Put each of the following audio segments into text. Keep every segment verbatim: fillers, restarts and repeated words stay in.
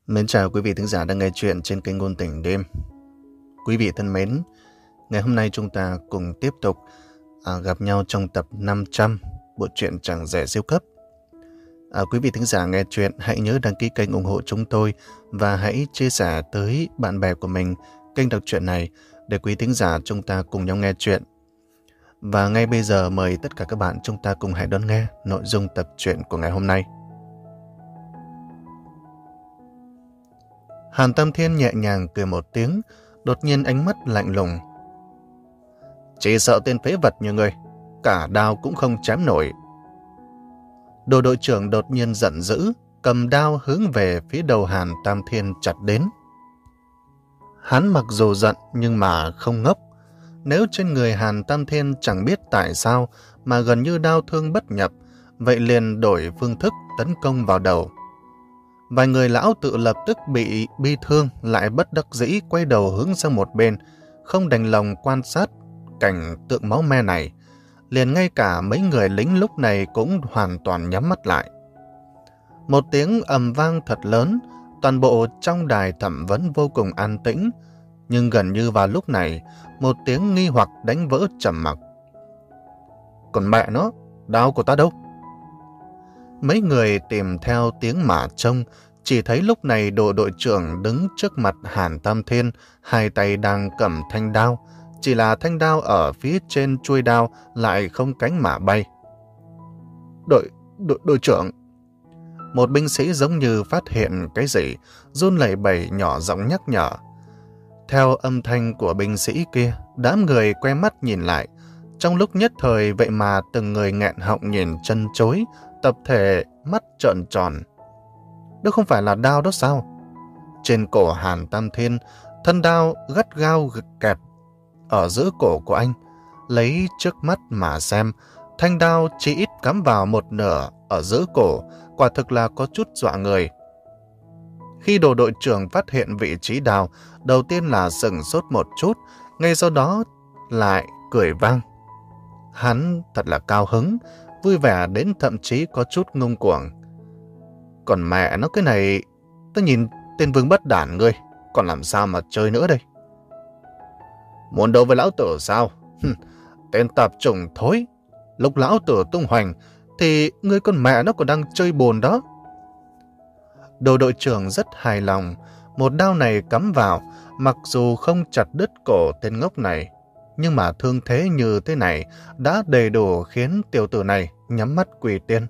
Mến chào quý vị thính giả đang nghe chuyện trên kênh Ngôn Tình Đêm. Quý vị thân mến, ngày hôm nay chúng ta cùng tiếp tục à, gặp nhau trong tập năm trăm bộ truyện Chẳng Rẻ Siêu Cấp. À, quý vị thính giả nghe chuyện hãy nhớ đăng ký kênh ủng hộ chúng tôi và hãy chia sẻ tới bạn bè của mình kênh đọc truyện này để quý thính giả chúng ta cùng nhau nghe chuyện. Và ngay bây giờ mời tất cả các bạn chúng ta cùng hãy đón nghe nội dung tập truyện của ngày hôm nay. Hàn Tam Thiên nhẹ nhàng cười một tiếng, đột nhiên ánh mắt lạnh lùng. Chỉ sợ tên phế vật như ngươi, cả đao cũng không chém nổi. Đồ đội trưởng đột nhiên giận dữ, cầm đao hướng về phía đầu Hàn Tam Thiên chặt đến. Hắn mặc dù giận nhưng mà không ngốc. Nếu trên người Hàn Tam Thiên chẳng biết tại sao mà gần như đao thương bất nhập, vậy liền đổi phương thức tấn công vào đầu. Vài người lão tự lập tức bị bi thương lại bất đắc dĩ quay đầu hướng sang một bên, không đành lòng quan sát cảnh tượng máu me này. Liền ngay cả mấy người lính lúc này cũng hoàn toàn nhắm mắt lại. Một tiếng ầm vang thật lớn, toàn bộ trong đài thẩm vấn vô cùng an tĩnh, nhưng gần như vào lúc này, một tiếng nghi hoặc đánh vỡ trầm mặc. Còn mẹ nó, đao của ta đâu? Mấy người tìm theo tiếng mà trông, chỉ thấy lúc này đồ đội trưởng đứng trước mặt Hàn Tam Thiên, hai tay đang cầm thanh đao, chỉ là thanh đao ở phía trên chuôi đao lại không cánh mà bay. Đội, đội, đội trưởng! Một binh sĩ giống như phát hiện cái gì, run lẩy bẩy nhỏ giọng nhắc nhở. Theo âm thanh của binh sĩ kia, đám người quay mắt nhìn lại. Trong lúc nhất thời vậy mà từng người nghẹn họng nhìn chân chối, tập thể mắt trợn tròn. Đó không phải là đao đó sao? Trên cổ Hàn Tam Thiên, thân đao gắt gao kẹp ở giữa cổ của anh. Lấy trước mắt mà xem, thanh đao chỉ ít cắm vào một nửa ở giữa cổ, quả thực là có chút dọa người. Khi đồ đội trưởng phát hiện vị trí đao, đầu tiên là sửng sốt một chút, ngay sau đó lại cười vang. Hắn thật là cao hứng, vui vẻ đến thậm chí có chút ngông cuồng. Còn mẹ nó cái này, tôi nhìn tên vương bất đản ngươi, còn làm sao mà chơi nữa đây? Muốn đấu với lão tử sao? Hừm, tên tạp chủng thối. Lúc lão tử tung hoành, thì ngươi con mẹ nó còn đang chơi bồn đó. Đồ đội trưởng rất hài lòng, một đao này cắm vào, mặc dù không chặt đứt cổ tên ngốc này, nhưng mà thương thế như thế này đã đầy đủ khiến tiểu tử này nhắm mắt quỳ tiên.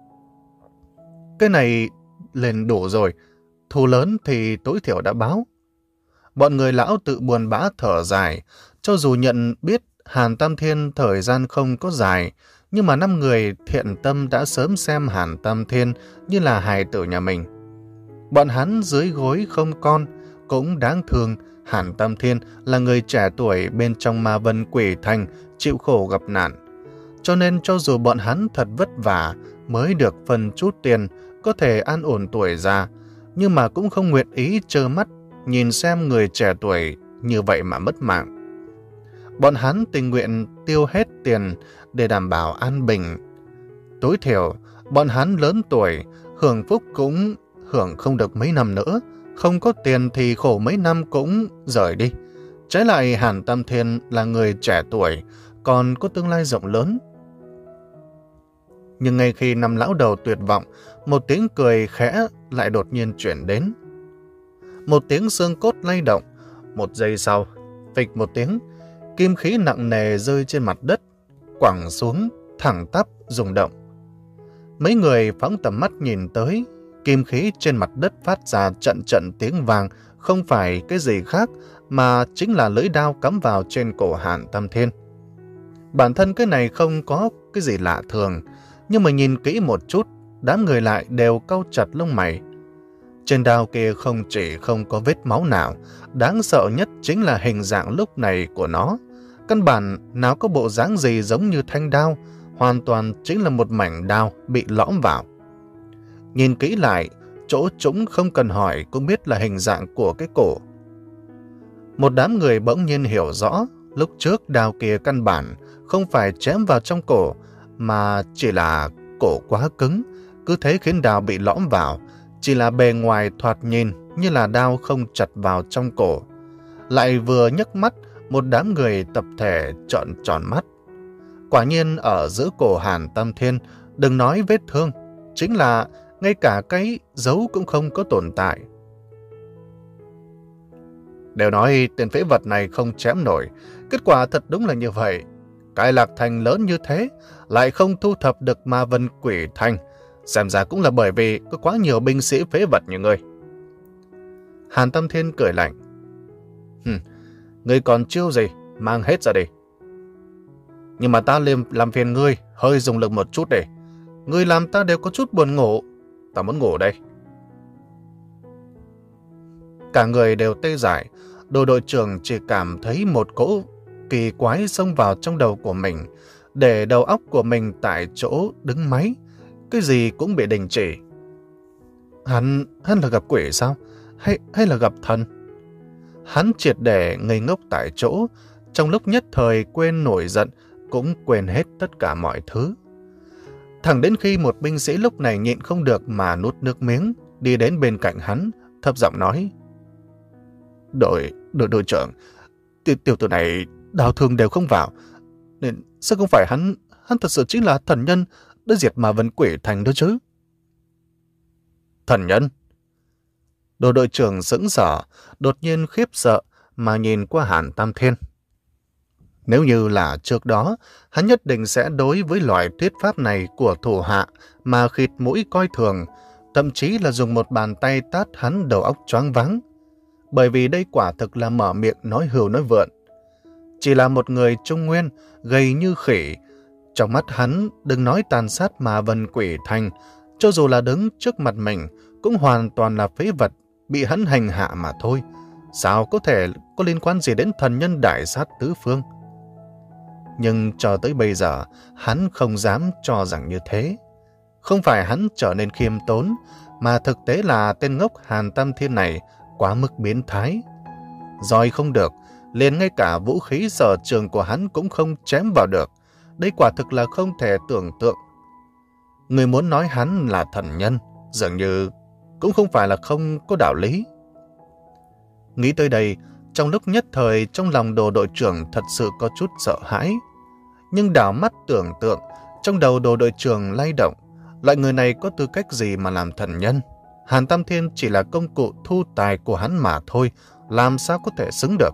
Cái này lên đủ rồi, thù lớn thì tối thiểu đã báo. Bọn người lão tự buồn bã thở dài, cho dù nhận biết Hàn Tam Thiên thời gian không có dài, nhưng mà năm người thiện tâm đã sớm xem Hàn Tam Thiên như là hài tử nhà mình. Bọn hắn dưới gối không con, cũng đáng thương. Hàn Tam Thiên là người trẻ tuổi bên trong ma vân quỷ thành, chịu khổ gặp nạn. Cho nên cho dù bọn hắn thật vất vả mới được phần chút tiền, có thể an ổn tuổi già, nhưng mà cũng không nguyện ý trơ mắt nhìn xem người trẻ tuổi như vậy mà mất mạng. Bọn hắn tình nguyện tiêu hết tiền để đảm bảo an bình. Tối thiểu, bọn hắn lớn tuổi, hưởng phúc cũng hưởng không được mấy năm nữa, không có tiền thì khổ mấy năm cũng rời đi. Trái lại Hàn Tam Thiên là người trẻ tuổi, còn có tương lai rộng lớn. Nhưng ngay khi năm lão đầu tuyệt vọng, một tiếng cười khẽ lại đột nhiên chuyển đến. Một tiếng xương cốt lay động, một giây sau, phịch một tiếng, kim khí nặng nề rơi trên mặt đất, quẳng xuống, thẳng tắp, rung động. Mấy người phóng tầm mắt nhìn tới, kim khí trên mặt đất phát ra trận trận tiếng vàng, không phải cái gì khác mà chính là lưỡi đao cắm vào trên cổ Hàn Tam Thiên. Bản thân cái này không có cái gì lạ thường, nhưng mà nhìn kỹ một chút, đám người lại đều cau chặt lông mày. Trên đao kia không chỉ không có vết máu nào, đáng sợ nhất chính là hình dạng lúc này của nó. Căn bản nào có bộ dáng gì giống như thanh đao, hoàn toàn chính là một mảnh đao bị lõm vào. Nhìn kỹ lại, chỗ trũng không cần hỏi cũng biết là hình dạng của cái cổ. Một đám người bỗng nhiên hiểu rõ, lúc trước đao kia căn bản không phải chém vào trong cổ, mà chỉ là cổ quá cứng, cứ thế khiến đao bị lõm vào, chỉ là bề ngoài thoạt nhìn như là đao không chặt vào trong cổ. Lại vừa nhấc mắt, một đám người tập thể trợn tròn mắt. Quả nhiên ở giữa cổ Hàn Tam Thiên, đừng nói vết thương, chính là ngay cả cái dấu cũng không có tồn tại. Đều nói tên phế vật này không chém nổi, kết quả thật đúng là như vậy. Cái Lạc Thành lớn như thế, lại không thu thập được Ma Vân Quỷ Thành, xem ra cũng là bởi vì có quá nhiều binh sĩ phế vật như ngươi. Hàn Tam Thiên cười lạnh. Hừm, ngươi còn chiêu gì, mang hết ra đi. Nhưng mà ta liêm làm phiền ngươi, hơi dùng lực một chút để. Ngươi làm ta đều có chút buồn ngủ, ta muốn ngủ đây. Cả người đều tê dại, Đồ đội trưởng chỉ cảm thấy một cỗ kỳ quái xông vào trong đầu của mình, để đầu óc của mình tại chỗ đứng máy, cái gì cũng bị đình chỉ. Hắn, hắn là gặp quỷ sao? Hay, hay là gặp thần? Hắn triệt để ngây ngốc tại chỗ, trong lúc nhất thời quên nổi giận, cũng quên hết tất cả mọi thứ. Thẳng đến khi một binh sĩ lúc này nhịn không được mà nuốt nước miếng, đi đến bên cạnh hắn, thấp giọng nói. Đội, đội đội trưởng, tiểu, tiểu tử này đào thương đều không vào, nên sao không phải hắn, hắn thật sự chính là thần nhân đã diệt Ma Vân Quỷ Thành đó chứ? Thần nhân? Đồ đội trưởng sững sờ, đột nhiên khiếp sợ mà nhìn qua Hàn Tam Thiên. Nếu như là trước đó, hắn nhất định sẽ đối với loại thuyết pháp này của thủ hạ mà khịt mũi coi thường, thậm chí là dùng một bàn tay tát hắn đầu óc choáng váng. Bởi vì đây quả thực là mở miệng nói hưu nói vượn. Chỉ là một người Trung Nguyên, gầy như khỉ. Trong mắt hắn, đừng nói tàn sát Ma Vân Quỷ Thành, cho dù là đứng trước mặt mình, cũng hoàn toàn là phế vật, bị hắn hành hạ mà thôi. Sao có thể có liên quan gì đến thần nhân đại sát tứ phương? Nhưng cho tới bây giờ, hắn không dám cho rằng như thế. Không phải hắn trở nên khiêm tốn, mà thực tế là tên ngốc Hàn Tam Thiên này quá mức biến thái. Rồi không được, liền ngay cả vũ khí sở trường của hắn cũng không chém vào được. Đây quả thực là không thể tưởng tượng. Người muốn nói hắn là thần nhân, dường như cũng không phải là không có đạo lý. Nghĩ tới đây, trong lúc nhất thời trong lòng Đồ đội trưởng thật sự có chút sợ hãi. Nhưng đảo mắt tưởng tượng, trong đầu Đồ đội trưởng lay động, loại người này có tư cách gì mà làm thần nhân? Hàn Tam Thiên chỉ là công cụ thu tài của hắn mà thôi, làm sao có thể xứng được?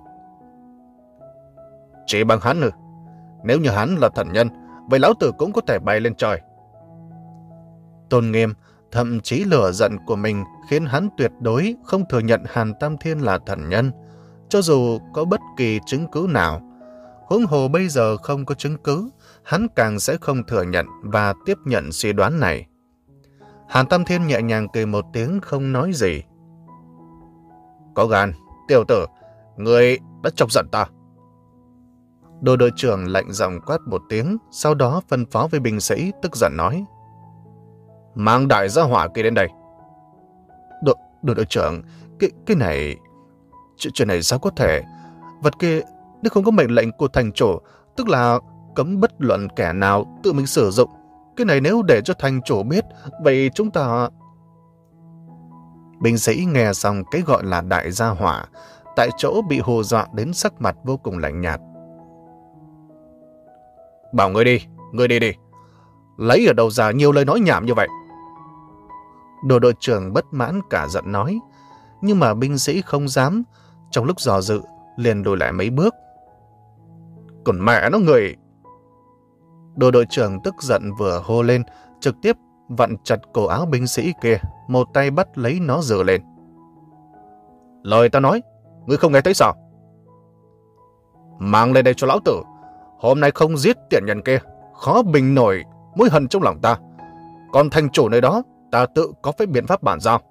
Chỉ bằng hắn ư? Nếu như hắn là thần nhân, vậy lão tử cũng có thể bay lên trời. Tôn Nghiêm, thậm chí lửa giận của mình khiến hắn tuyệt đối không thừa nhận Hàn Tam Thiên là thần nhân, cho dù có bất kỳ chứng cứ nào. Huống hồ bây giờ không có chứng cứ, hắn càng sẽ không thừa nhận và tiếp nhận suy đoán này. Hàn Tam Thiên nhẹ nhàng cười một tiếng không nói gì. Có gan, tiểu tử, ngươi đã chọc giận ta. Đồ đội trưởng lạnh giọng quát một tiếng, sau đó phân phó với binh sĩ tức giận nói. Mang đại gia hỏa kia đến đây. Đồ, đồ đội trưởng, cái, cái này... Ch chuyện này sao có thể? Vật kia, nếu không có mệnh lệnh của thành chủ, tức là cấm bất luận kẻ nào tự mình sử dụng. Cái này nếu để cho thành chủ biết, vậy chúng ta... Binh sĩ nghe xong cái gọi là đại gia hỏa, tại chỗ bị hù dọa đến sắc mặt vô cùng lạnh nhạt. Bảo ngươi đi, ngươi đi đi. Lấy ở đâu ra nhiều lời nói nhảm như vậy? Đồ đội trưởng bất mãn cả giận nói, nhưng mà binh sĩ không dám, trong lúc dò dự, liền lùi lại mấy bước. Còn mẹ nó người... Đồ đội trưởng tức giận vừa hô lên, trực tiếp vặn chặt cổ áo binh sĩ kia, một tay bắt lấy nó giơ lên. Lời ta nói, ngươi không nghe thấy sao? Mang lên đây cho lão tử. Hôm nay không giết tiện nhân kia, khó bình nổi mối hận trong lòng ta. Còn thành chủ nơi đó, ta tự có phép biện pháp bàn giao.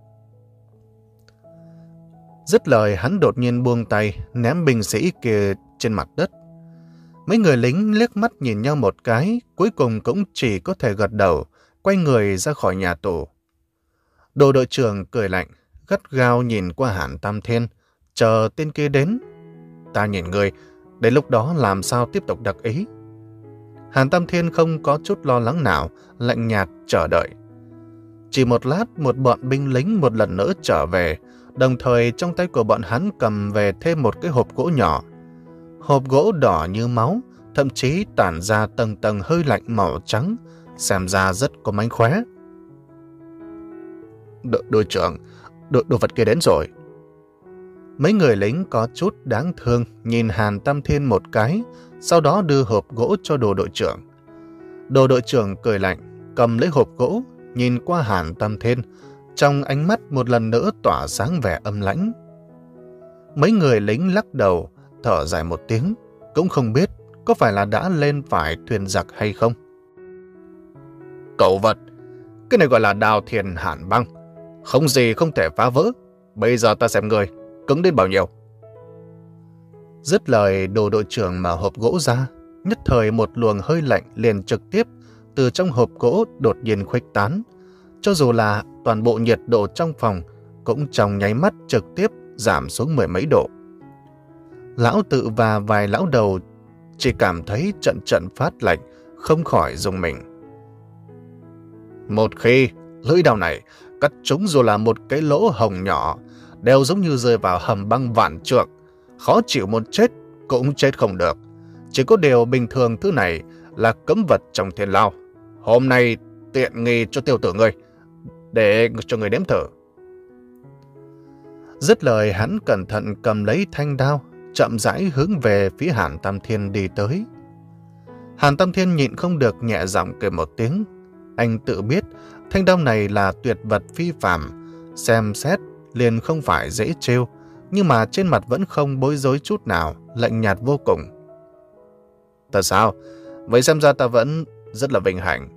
Dứt lời, hắn đột nhiên buông tay, ném binh sĩ kia trên mặt đất. Mấy người lính liếc mắt nhìn nhau một cái, cuối cùng cũng chỉ có thể gật đầu, quay người ra khỏi nhà tù. Đồ đội trưởng cười lạnh, gắt gao nhìn qua Hàn Tam Thiên, chờ tên kia đến. Ta nhìn người, đến lúc đó làm sao tiếp tục đặc ý. Hàn Tam Thiên không có chút lo lắng nào, lạnh nhạt chờ đợi. Chỉ một lát, một bọn binh lính một lần nữa trở về, Đồng thời trong tay của bọn hắn cầm về thêm một cái hộp gỗ nhỏ. Hộp gỗ đỏ như máu, thậm chí tản ra tầng tầng hơi lạnh màu trắng, xem ra rất có mánh khóe. Đ đội trưởng, đồ, đồ vật kia đến rồi. Mấy người lính có chút đáng thương nhìn Hàn Tam Thiên một cái, sau đó đưa hộp gỗ cho đồ đội trưởng. Đồ đội trưởng cười lạnh, cầm lấy hộp gỗ, nhìn qua Hàn Tam Thiên, trong ánh mắt một lần nữa tỏa sáng vẻ âm lãnh. Mấy người lính lắc đầu, thở dài một tiếng, cũng không biết có phải là đã lên phải thuyền giặc hay không. Cẩu vật, cái này gọi là Đào Thiền Hàn Băng, không gì không thể phá vỡ. Bây giờ ta xem người cứng đến bao nhiêu. Dứt lời, đồ đội trưởng mở hộp gỗ ra, nhất thời một luồng hơi lạnh liền trực tiếp từ trong hộp gỗ đột nhiên khuếch tán. Cho dù là toàn bộ nhiệt độ trong phòng cũng trong nháy mắt trực tiếp giảm xuống mười mấy độ. Lão Tự và vài lão đầu chỉ cảm thấy trận trận phát lạnh, không khỏi rùng mình. Một khi lưỡi đao này cắt trúng dù là một cái lỗ hồng nhỏ, đều giống như rơi vào hầm băng vạn trượng, khó chịu muốn chết cũng chết không được. Chỉ có điều bình thường thứ này là cấm vật trong thiên lao. Hôm nay tiện nghi cho tiểu tử ngươi, để cho người nếm thử. Dứt lời, hắn cẩn thận cầm lấy thanh đao, chậm rãi hướng về phía Hàn Tam Thiên đi tới. Hàn Tam Thiên nhịn không được nhẹ giọng cười một tiếng. Anh tự biết thanh đao này là tuyệt vật phi phàm, xem xét liền không phải dễ trêu, nhưng mà trên mặt vẫn không bối rối chút nào, lạnh nhạt vô cùng. Thật sao? Vậy xem ra ta vẫn rất là vinh hạnh.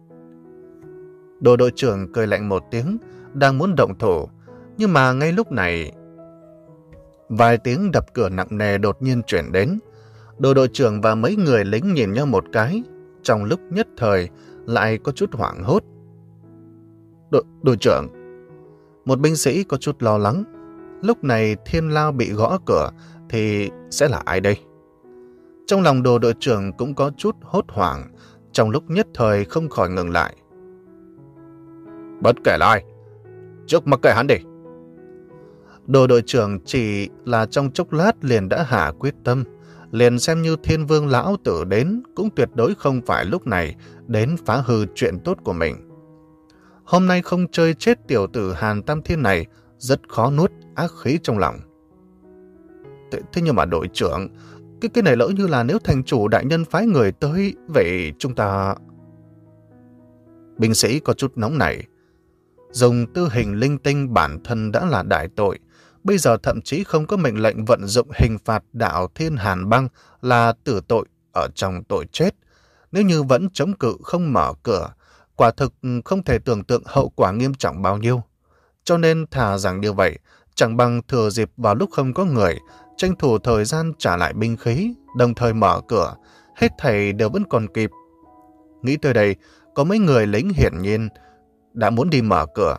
Đồ đội trưởng cười lạnh một tiếng, đang muốn động thủ, nhưng mà ngay lúc này vài tiếng đập cửa nặng nề đột nhiên chuyển đến. Đồ đội trưởng và mấy người lính nhìn nhau một cái, trong lúc nhất thời lại có chút hoảng hốt. Đội, đội trưởng, một binh sĩ có chút lo lắng. Lúc này thiên lao bị gõ cửa thì sẽ là ai đây? Trong lòng đồ đội trưởng cũng có chút hốt hoảng, trong lúc nhất thời không khỏi ngừng lại. Bất kể là ai, trước mặc kệ hắn đi. Đồ đội trưởng chỉ là trong chốc lát liền đã hạ quyết tâm, liền xem như Thiên Vương lão tử đến cũng tuyệt đối không phải lúc này đến phá hư chuyện tốt của mình. Hôm nay không chơi chết tiểu tử Hàn Tam Thiên này, rất khó nuốt ác khí trong lòng. Thế, thế nhưng mà đội trưởng, cái cái này lỡ như là nếu thành chủ đại nhân phái người tới, vậy chúng ta... Binh sĩ có chút nóng nảy. Dùng tư hình linh tinh bản thân đã là đại tội, bây giờ thậm chí không có mệnh lệnh vận dụng hình phạt đạo thiên hàn băng là tử tội ở trong tội chết. Nếu như vẫn chống cự không mở cửa, quả thực không thể tưởng tượng hậu quả nghiêm trọng bao nhiêu. Cho nên thà rằng như vậy, chẳng bằng thừa dịp vào lúc không có người, tranh thủ thời gian trả lại binh khí, đồng thời mở cửa, hết thảy đều vẫn còn kịp. Nghĩ tới đây, có mấy người lính hiển nhiên đã muốn đi mở cửa.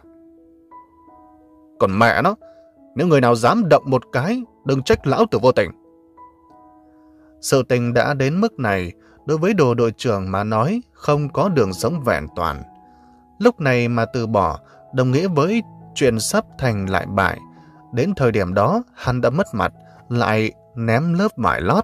Còn mẹ nó, nếu người nào dám động một cái, đừng trách lão tử vô tình. Sự tình đã đến mức này, đối với đồ đội trưởng mà nói không có đường sống vẹn toàn. Lúc này mà từ bỏ, đồng nghĩa với chuyện sắp thành lại bại. Đến thời điểm đó, hắn đã mất mặt, lại ném lớp vải lót.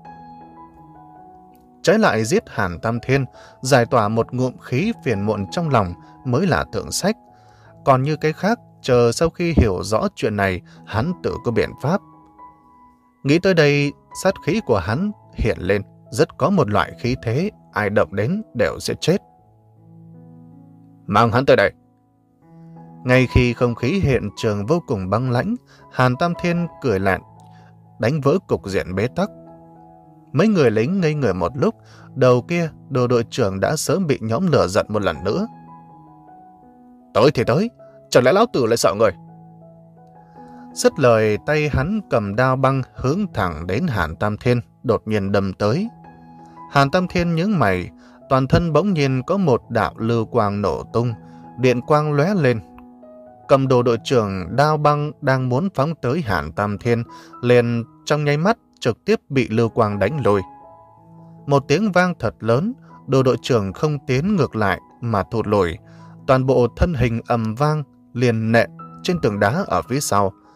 Trái lại giết Hàn Tam Thiên, giải tỏa một ngụm khí phiền muộn trong lòng mới là thượng sách. Còn như cái khác, chờ sau khi hiểu rõ chuyện này, hắn tự có biện pháp. Nghĩ tới đây, sát khí của hắn hiện lên, rất có một loại khí thế, ai động đến đều sẽ chết. Mang hắn tới đây. Ngay khi không khí hiện trường vô cùng băng lãnh, Hàn Tam Thiên cười lạnh, đánh vỡ cục diện bế tắc. Mấy người lính ngây người một lúc, đầu kia đồ đội trưởng đã sớm bị nhóm lửa giận một lần nữa. Tới thì tới, chẳng lẽ lão tử lại sợ người? Dứt lời, tay hắn cầm đao băng hướng thẳng đến Hàn Tam Thiên, đột nhiên đâm tới. Hàn Tam Thiên nhướng mày, toàn thân bỗng nhiên có một đạo lưu quang nổ tung, điện quang lóe lên. Cầm đồ đội trưởng đao băng đang muốn phóng tới Hàn Tam Thiên, liền trong nháy mắt trực tiếp bị lưu quang đánh lùi. Một tiếng vang thật lớn, đồ đội trưởng không tiến ngược lại mà thụt lùi, toàn bộ thân hình ầm vang liền nện trên tường đá ở phía sau,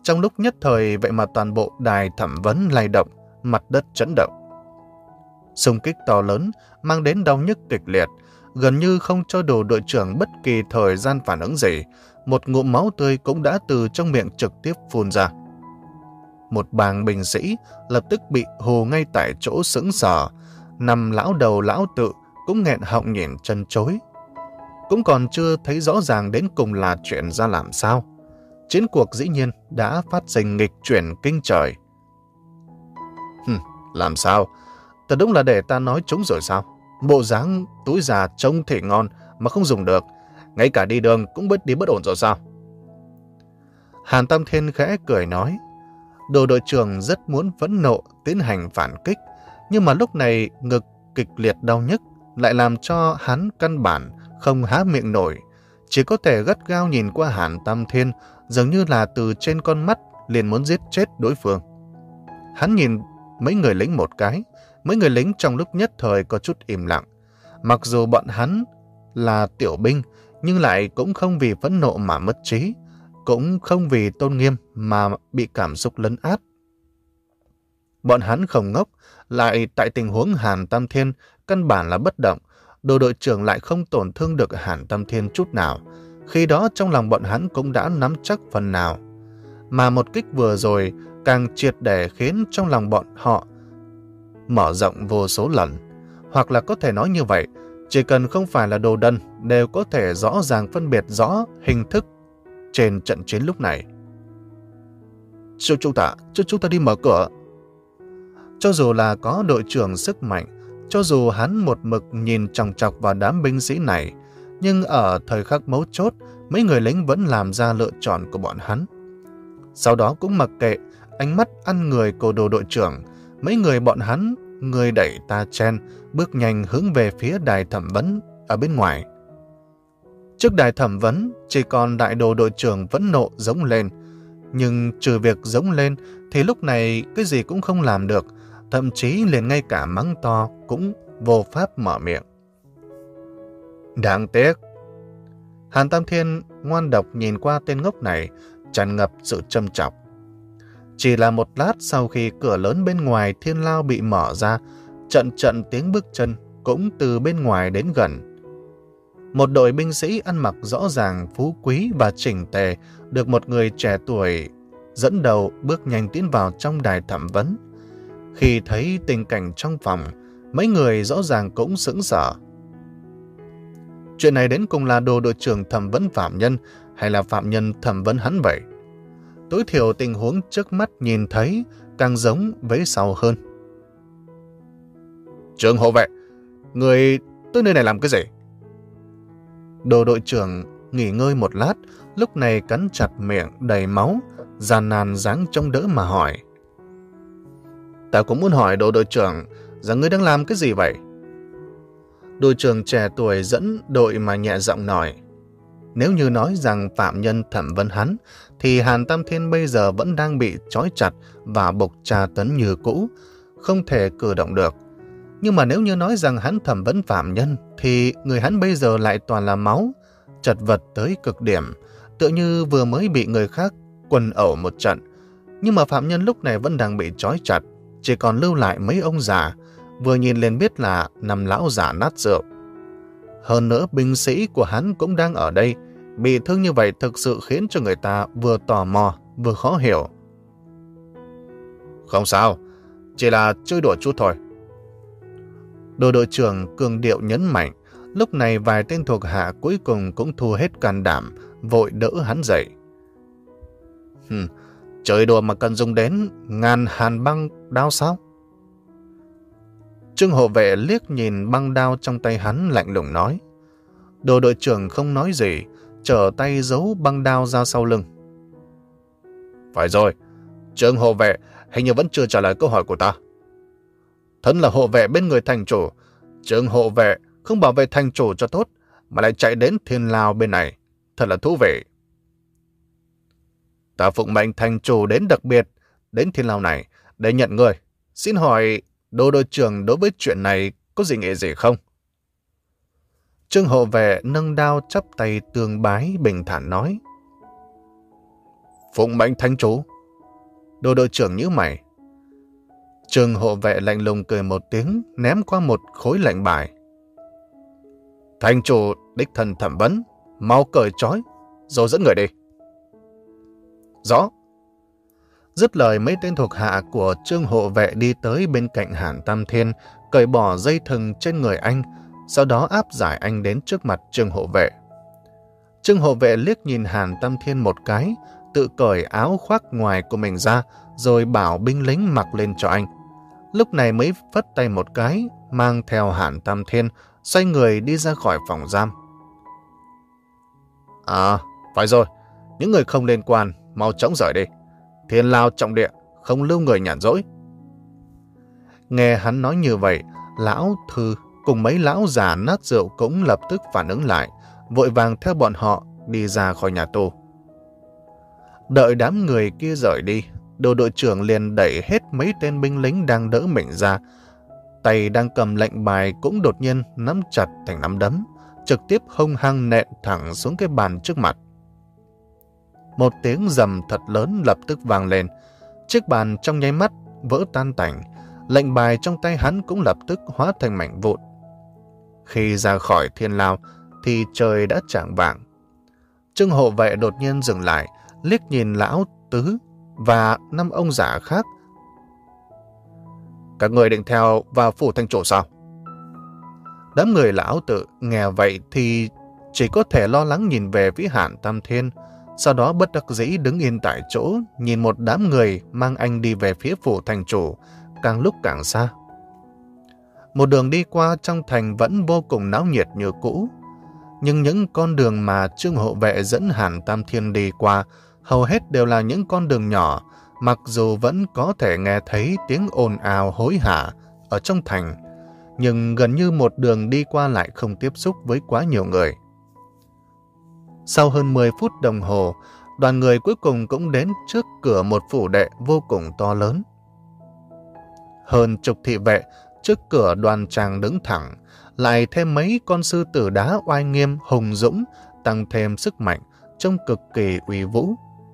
Trong lúc nhất thời vậy mà toàn bộ đài thẩm vấn lay động, mặt đất chấn động. Xung kích to lớn mang đến đau nhức kịch liệt, gần như không cho đồ đội trưởng bất kỳ thời gian phản ứng gì. Một ngụm máu tươi cũng đã từ trong miệng trực tiếp phun ra. Một bang binh sĩ lập tức bị hù ngay tại chỗ sững sờ. Nằm lão đầu lão tự cũng nghẹn họng nhìn chân chối. Cũng còn chưa thấy rõ ràng đến cùng là chuyện ra làm sao. Chiến cuộc dĩ nhiên đã phát sinh nghịch chuyển kinh trời. Hừm, làm sao? Thật đúng là để ta nói chúng rồi sao? Bộ dáng túi già trông thì ngon mà không dùng được. Ngay cả đi đường cũng bất đi bất ổn rồi sao? Hàn Tam Thiên khẽ cười nói. Đồ đội trưởng rất muốn phẫn nộ tiến hành phản kích, nhưng mà lúc này ngực kịch liệt đau nhức lại làm cho hắn căn bản không há miệng nổi, chỉ có thể gắt gao nhìn qua Hàn Tam Thiên, dường như là từ trên con mắt liền muốn giết chết đối phương. Hắn nhìn mấy người lính một cái, mấy người lính trong lúc nhất thời có chút im lặng. Mặc dù bọn hắn là tiểu binh, nhưng lại cũng không vì phẫn nộ mà mất trí, cũng không vì tôn nghiêm mà bị cảm xúc lấn át. Bọn hắn không ngốc, lại tại tình huống Hàn Tam Thiên căn bản là bất động, đồ đội trưởng lại không tổn thương được Hàn Tam Thiên chút nào. Khi đó trong lòng bọn hắn cũng đã nắm chắc phần nào. Mà một kích vừa rồi càng triệt để khiến trong lòng bọn họ mở rộng vô số lần. Hoặc là có thể nói như vậy, chỉ cần không phải là đồ đần đều có thể rõ ràng phân biệt rõ hình thức trên trận chiến lúc này. Chúng, chúng ta, chúng ta đi mở cửa. Cho dù là có đội trưởng sức mạnh, cho dù hắn một mực nhìn chòng chọc vào đám binh sĩ này, nhưng ở thời khắc mấu chốt, mấy người lính vẫn làm ra lựa chọn của bọn hắn. Sau đó cũng mặc kệ ánh mắt ăn người của đồ đội trưởng, mấy người bọn hắn, người đẩy ta chen, bước nhanh hướng về phía đài thẩm vấn ở bên ngoài. Trước đài thẩm vấn, chỉ còn đại đồ đội trưởng vẫn nộ giống lên. Nhưng trừ việc giống lên, thì lúc này cái gì cũng không làm được, thậm chí liền ngay cả mắng to cũng vô pháp mở miệng. Đáng tiếc. Hàn Tam Thiên ngoan độc nhìn qua tên ngốc này, tràn ngập sự châm chọc. Chỉ là một lát sau khi cửa lớn bên ngoài thiên lao bị mở ra, trận trận tiếng bước chân cũng từ bên ngoài đến gần. Một đội binh sĩ ăn mặc rõ ràng, phú quý và chỉnh tề, được một người trẻ tuổi dẫn đầu bước nhanh tiến vào trong đài thẩm vấn. Khi thấy tình cảnh trong phòng, mấy người rõ ràng cũng sững sờ. Chuyện này đến cùng là đồ đội trưởng thẩm vấn phạm nhân hay là phạm nhân thẩm vấn hắn vậy? Tối thiểu tình huống trước mắt nhìn thấy càng giống với sau hơn. Trưởng hộ vệ, người tới nơi này làm cái gì? Đồ đội trưởng nghỉ ngơi một lát, lúc này cắn chặt miệng đầy máu, gian nan dáng trông đỡ mà hỏi. Ta cũng muốn hỏi đồ đội trưởng rằng ngươi đang làm cái gì vậy? Đội trưởng trẻ tuổi dẫn đội mà nhẹ giọng nói. Nếu như nói rằng phạm nhân thẩm vấn hắn, thì Hàn Tam Thiên bây giờ vẫn đang bị trói chặt và buộc tra tấn như cũ, không thể cử động được. Nhưng mà nếu như nói rằng hắn thẩm vấn phạm nhân, thì người hắn bây giờ lại toàn là máu, chật vật tới cực điểm, tựa như vừa mới bị người khác quần ẩu một trận. Nhưng mà phạm nhân lúc này vẫn đang bị trói chặt, chỉ còn lưu lại mấy ông già, vừa nhìn liền biết là nằm lão già nát rượu. Hơn nữa binh sĩ của hắn cũng đang ở đây, bị thương như vậy thực sự khiến cho người ta vừa tò mò vừa khó hiểu. Không sao, chỉ là chơi đùa chút thôi. Đồ đội trưởng cường điệu nhấn mạnh, lúc này vài tên thuộc hạ cuối cùng cũng thu hết can đảm, vội đỡ hắn dậy. Hừm, chơi đùa mà cần dùng đến ngàn hàn băng đao sao? Trương hộ vệ liếc nhìn băng đao trong tay hắn lạnh lùng nói. Đồ đội trưởng không nói gì, trở tay giấu băng đao ra sau lưng. Phải rồi, Trương hộ vệ hình như vẫn chưa trả lời câu hỏi của ta. Thân là hộ vệ bên người thành chủ, Trương hộ vệ không bảo vệ thành chủ cho tốt, mà lại chạy đến thiên lao bên này. Thật là thú vị. Ta phụng mệnh thành chủ đến đặc biệt, đến thiên lao này để nhận người. Xin hỏi, đồ đội trưởng đối với chuyện này có gì nghĩ gì không? Trương hộ vệ nâng đao chắp tay tương bái bình thản nói. Phụng mệnh thành chủ, Đồ đội trưởng nhíu mày. Trương hộ vệ lạnh lùng cười một tiếng, ném qua một khối lệnh bài. Thành chủ đích thân thẩm vấn, mau cởi trói, rồi dẫn người đi. Rõ. Dứt lời, mấy tên thuộc hạ của Trương hộ vệ đi tới bên cạnh Hàn Tam Thiên, cởi bỏ dây thừng trên người anh, sau đó áp giải anh đến trước mặt Trương hộ vệ. Trương hộ vệ liếc nhìn Hàn Tam Thiên một cái, tự cởi áo khoác ngoài của mình ra, rồi bảo binh lính mặc lên cho anh. Lúc này mới phất tay một cái, mang theo Hàn Tam Thiên, xoay người đi ra khỏi phòng giam. À, phải rồi, những người không liên quan, mau chóng rời đi. Thiên lao trọng địa, không lưu người nhàn rỗi. Nghe hắn nói như vậy, lão Thư cùng mấy lão già nát rượu cũng lập tức phản ứng lại, vội vàng theo bọn họ đi ra khỏi nhà tù. Đợi đám người kia rời đi, Đồ đội trưởng liền đẩy hết mấy tên binh lính đang đỡ mình ra. Tay đang cầm lệnh bài cũng đột nhiên nắm chặt thành nắm đấm, trực tiếp hung hăng nện thẳng xuống cái bàn trước mặt. Một tiếng rầm thật lớn lập tức vang lên. Chiếc bàn trong nháy mắt vỡ tan tành, lệnh bài trong tay hắn cũng lập tức hóa thành mảnh vụn. Khi ra khỏi thiên lao thì trời đã chạng vạng. Trương hộ vệ đột nhiên dừng lại, liếc nhìn lão Tứ và năm ông già khác. Các người định theo vào phủ thành chủ sao? Đám người lão Tự nghe vậy thì chỉ có thể lo lắng nhìn về phía Hàn Tam Thiên, sau đó bất đắc dĩ đứng yên tại chỗ, nhìn một đám người mang anh đi về phía phủ thành chủ, càng lúc càng xa. Một đường đi qua trong thành vẫn vô cùng náo nhiệt như cũ, nhưng những con đường mà Trương hộ vệ dẫn Hàn Tam Thiên đi qua hầu hết đều là những con đường nhỏ, mặc dù vẫn có thể nghe thấy tiếng ồn ào hối hả ở trong thành, nhưng gần như một đường đi qua lại không tiếp xúc với quá nhiều người. Sau hơn mười phút đồng hồ, đoàn người cuối cùng cũng đến trước cửa một phủ đệ vô cùng to lớn. Hơn chục thị vệ trước cửa đoàn tràng đứng thẳng, lại thêm mấy con sư tử đá oai nghiêm hùng dũng, tăng thêm sức mạnh, trông cực kỳ uy vũ.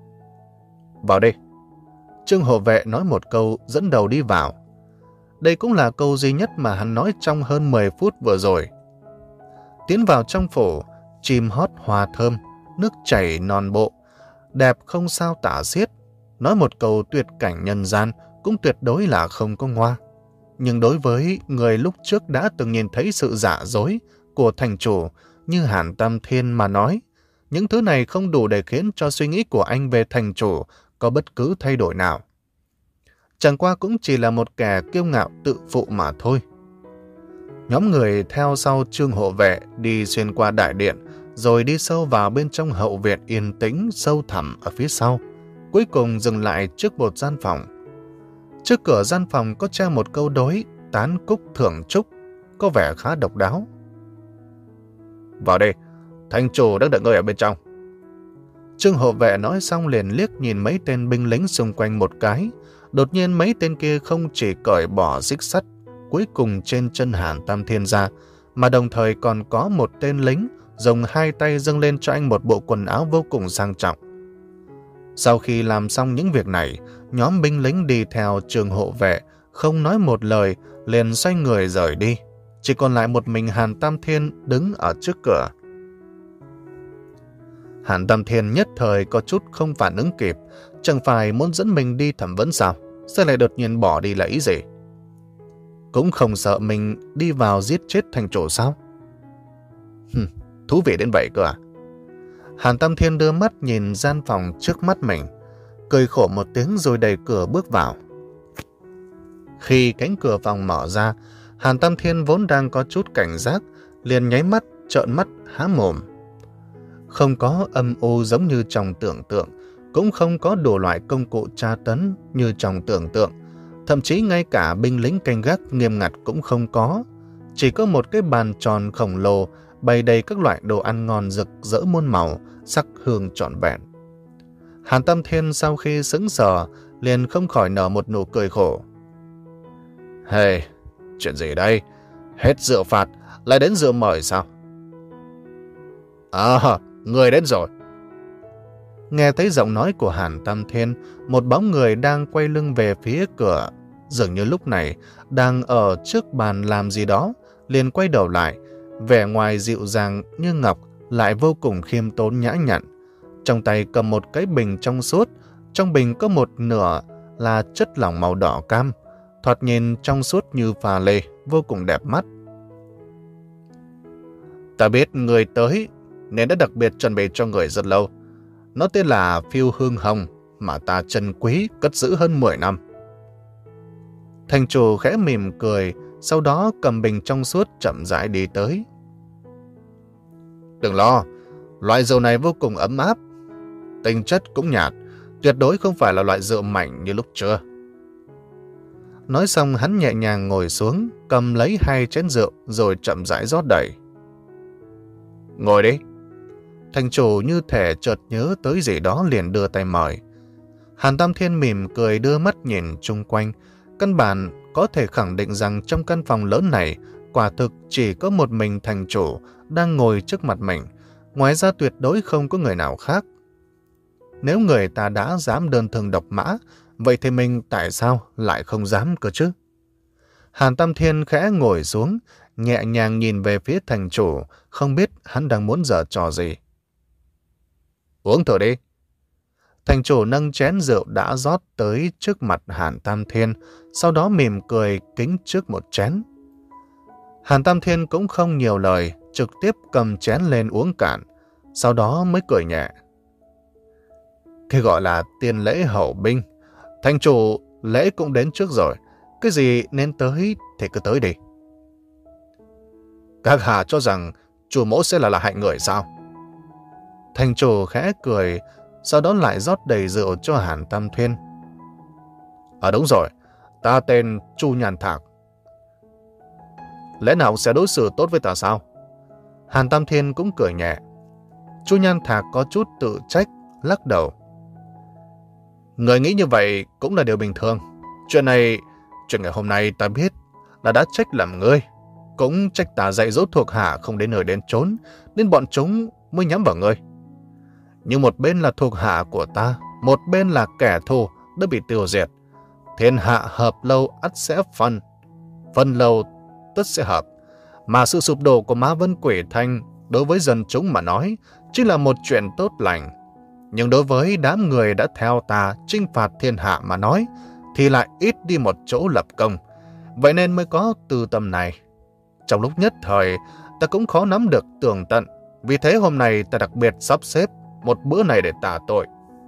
Vào đây. Trương hộ vệ nói một câu dẫn đầu đi vào. Đây cũng là câu duy nhất mà hắn nói trong hơn mười phút vừa rồi. Tiến vào trong phủ, chim hót hoa thơm, nước chảy non bộ, đẹp không sao tả xiết. Nói một câu tuyệt cảnh nhân gian cũng tuyệt đối là không có ngoa. Nhưng đối với người lúc trước đã từng nhìn thấy sự giả dối của thành chủ như Hàn Tam Thiên mà nói, những thứ này không đủ để khiến cho suy nghĩ của anh về thành chủ có bất cứ thay đổi nào. Chẳng qua cũng chỉ là một kẻ kiêu ngạo tự phụ mà thôi. Nhóm người theo sau Trương hộ vệ đi xuyên qua đại điện, rồi đi sâu vào bên trong hậu viện yên tĩnh sâu thẳm ở phía sau, cuối cùng dừng lại trước một gian phòng. Trước cửa gian phòng có treo một câu đối tán cúc thưởng trúc, có vẻ khá độc đáo. Vào đây, thành chủ đang đợi người ở bên trong. Trương hộ vệ nói xong liền liếc nhìn mấy tên binh lính xung quanh một cái. Đột nhiên mấy tên kia không chỉ cởi bỏ xích sắt cuối cùng trên chân Hàn Tam Thiên ra, mà đồng thời còn có một tên lính dùng hai tay dâng lên cho anh một bộ quần áo vô cùng sang trọng. Sau khi làm xong những việc này, nhóm binh lính đi theo Trương hộ vệ, không nói một lời, liền xoay người rời đi. Chỉ còn lại một mình Hàn Tam Thiên đứng ở trước cửa. Hàn Tam Thiên nhất thời có chút không phản ứng kịp, chẳng phải muốn dẫn mình đi thẩm vấn sao? Sao lại đột nhiên bỏ đi là ý gì? Cũng không sợ mình đi vào giết chết thành chủ sao? Hừm, thú vị đến vậy cơ à? Hàn Tam Thiên đưa mắt nhìn gian phòng trước mắt mình, cười khổ một tiếng rồi đẩy cửa bước vào. Khi cánh cửa phòng mở ra, Hàn Tam Thiên vốn đang có chút cảnh giác, liền nháy mắt, trợn mắt, há mồm. Không có âm u giống như trong tưởng tượng, cũng không có đủ loại công cụ tra tấn như trong tưởng tượng. Thậm chí ngay cả binh lính canh gác nghiêm ngặt cũng không có. Chỉ có một cái bàn tròn khổng lồ bày đầy các loại đồ ăn ngon rực rỡ muôn màu, sắc hương trọn vẹn. Hàn Tam Thiên sau khi sững sờ liền không khỏi nở một nụ cười khổ. Hey, chuyện gì đây? Hết rượu phạt, lại đến rượu mời sao? À, người đến rồi. Nghe thấy giọng nói của Hàn Tam Thiên, một bóng người đang quay lưng về phía cửa, dường như lúc này đang ở trước bàn làm gì đó, liền quay đầu lại, vẻ ngoài dịu dàng như ngọc, lại vô cùng khiêm tốn nhã nhặn. Trong tay cầm một cái bình trong suốt, trong bình có một nửa là chất lỏng màu đỏ cam, thoạt nhìn trong suốt như pha lê, vô cùng đẹp mắt. Ta biết người tới nên đã đặc biệt chuẩn bị cho người rất lâu. Nó tên là phiêu hương hồng mà ta trân quý cất giữ hơn mười năm. Thành chủ khẽ mỉm cười, sau đó cầm bình trong suốt chậm rãi đi tới. Đừng lo, loại rượu này vô cùng ấm áp, tính chất cũng nhạt, tuyệt đối không phải là loại rượu mạnh như lúc trưa. Nói xong hắn nhẹ nhàng ngồi xuống, cầm lấy hai chén rượu rồi chậm rãi rót đầy. Ngồi đi. Thành chủ như thể chợt nhớ tới gì đó liền đưa tay mời. Hàn Tam Thiên mỉm cười đưa mắt nhìn chung quanh. Căn bản có thể khẳng định rằng trong căn phòng lớn này quả thực chỉ có một mình thành chủ đang ngồi trước mặt mình. Ngoài ra tuyệt đối không có người nào khác. Nếu người ta đã dám đơn thương độc mã, vậy thì mình tại sao lại không dám cơ chứ? Hàn Tam Thiên khẽ ngồi xuống, nhẹ nhàng nhìn về phía thành chủ, không biết hắn đang muốn giở trò gì. Uống thử đi. Thành chủ nâng chén rượu đã rót tới trước mặt Hàn Tam Thiên, sau đó mỉm cười kính trước một chén. Hàn Tam Thiên cũng không nhiều lời, trực tiếp cầm chén lên uống cạn, sau đó mới cười nhẹ. Cái gọi là tiền lễ hậu binh, thành chủ lễ cũng đến trước rồi, cái gì nên tới thì cứ tới đi. Các hạ cho rằng chủ mẫu sẽ là là hại người sao? Thành chủ khẽ cười, sau đó lại rót đầy rượu cho Hàn Tam Thiên. À đúng rồi, ta tên Chu Nhan Thạc. Lẽ nào sẽ đối xử tốt với ta sao? Hàn Tam Thiên cũng cười nhẹ. Chu Nhan Thạc có chút tự trách, lắc đầu. Người nghĩ như vậy cũng là điều bình thường. Chuyện này, chuyện ngày hôm nay ta biết là đã trách làm ngươi, cũng trách ta dạy dỗ thuộc hạ không đến nơi đến chốn, nên bọn chúng mới nhắm vào ngươi. Nhưng một bên là thuộc hạ của ta, một bên là kẻ thù đã bị tiêu diệt. Thiên hạ hợp lâu ắt sẽ phân, phân lâu tất sẽ hợp. Mà sự sụp đổ của Ma Vân Quỷ Thanh đối với dân chúng mà nói chính là một chuyện tốt lành. Nhưng đối với đám người đã theo ta chinh phạt thiên hạ mà nói thì lại ít đi một chỗ lập công. Vậy nên mới có từ tâm này. Trong lúc nhất thời ta cũng khó nắm được tường tận. Vì thế hôm nay ta đặc biệt sắp xếp một bữa này để tả tội.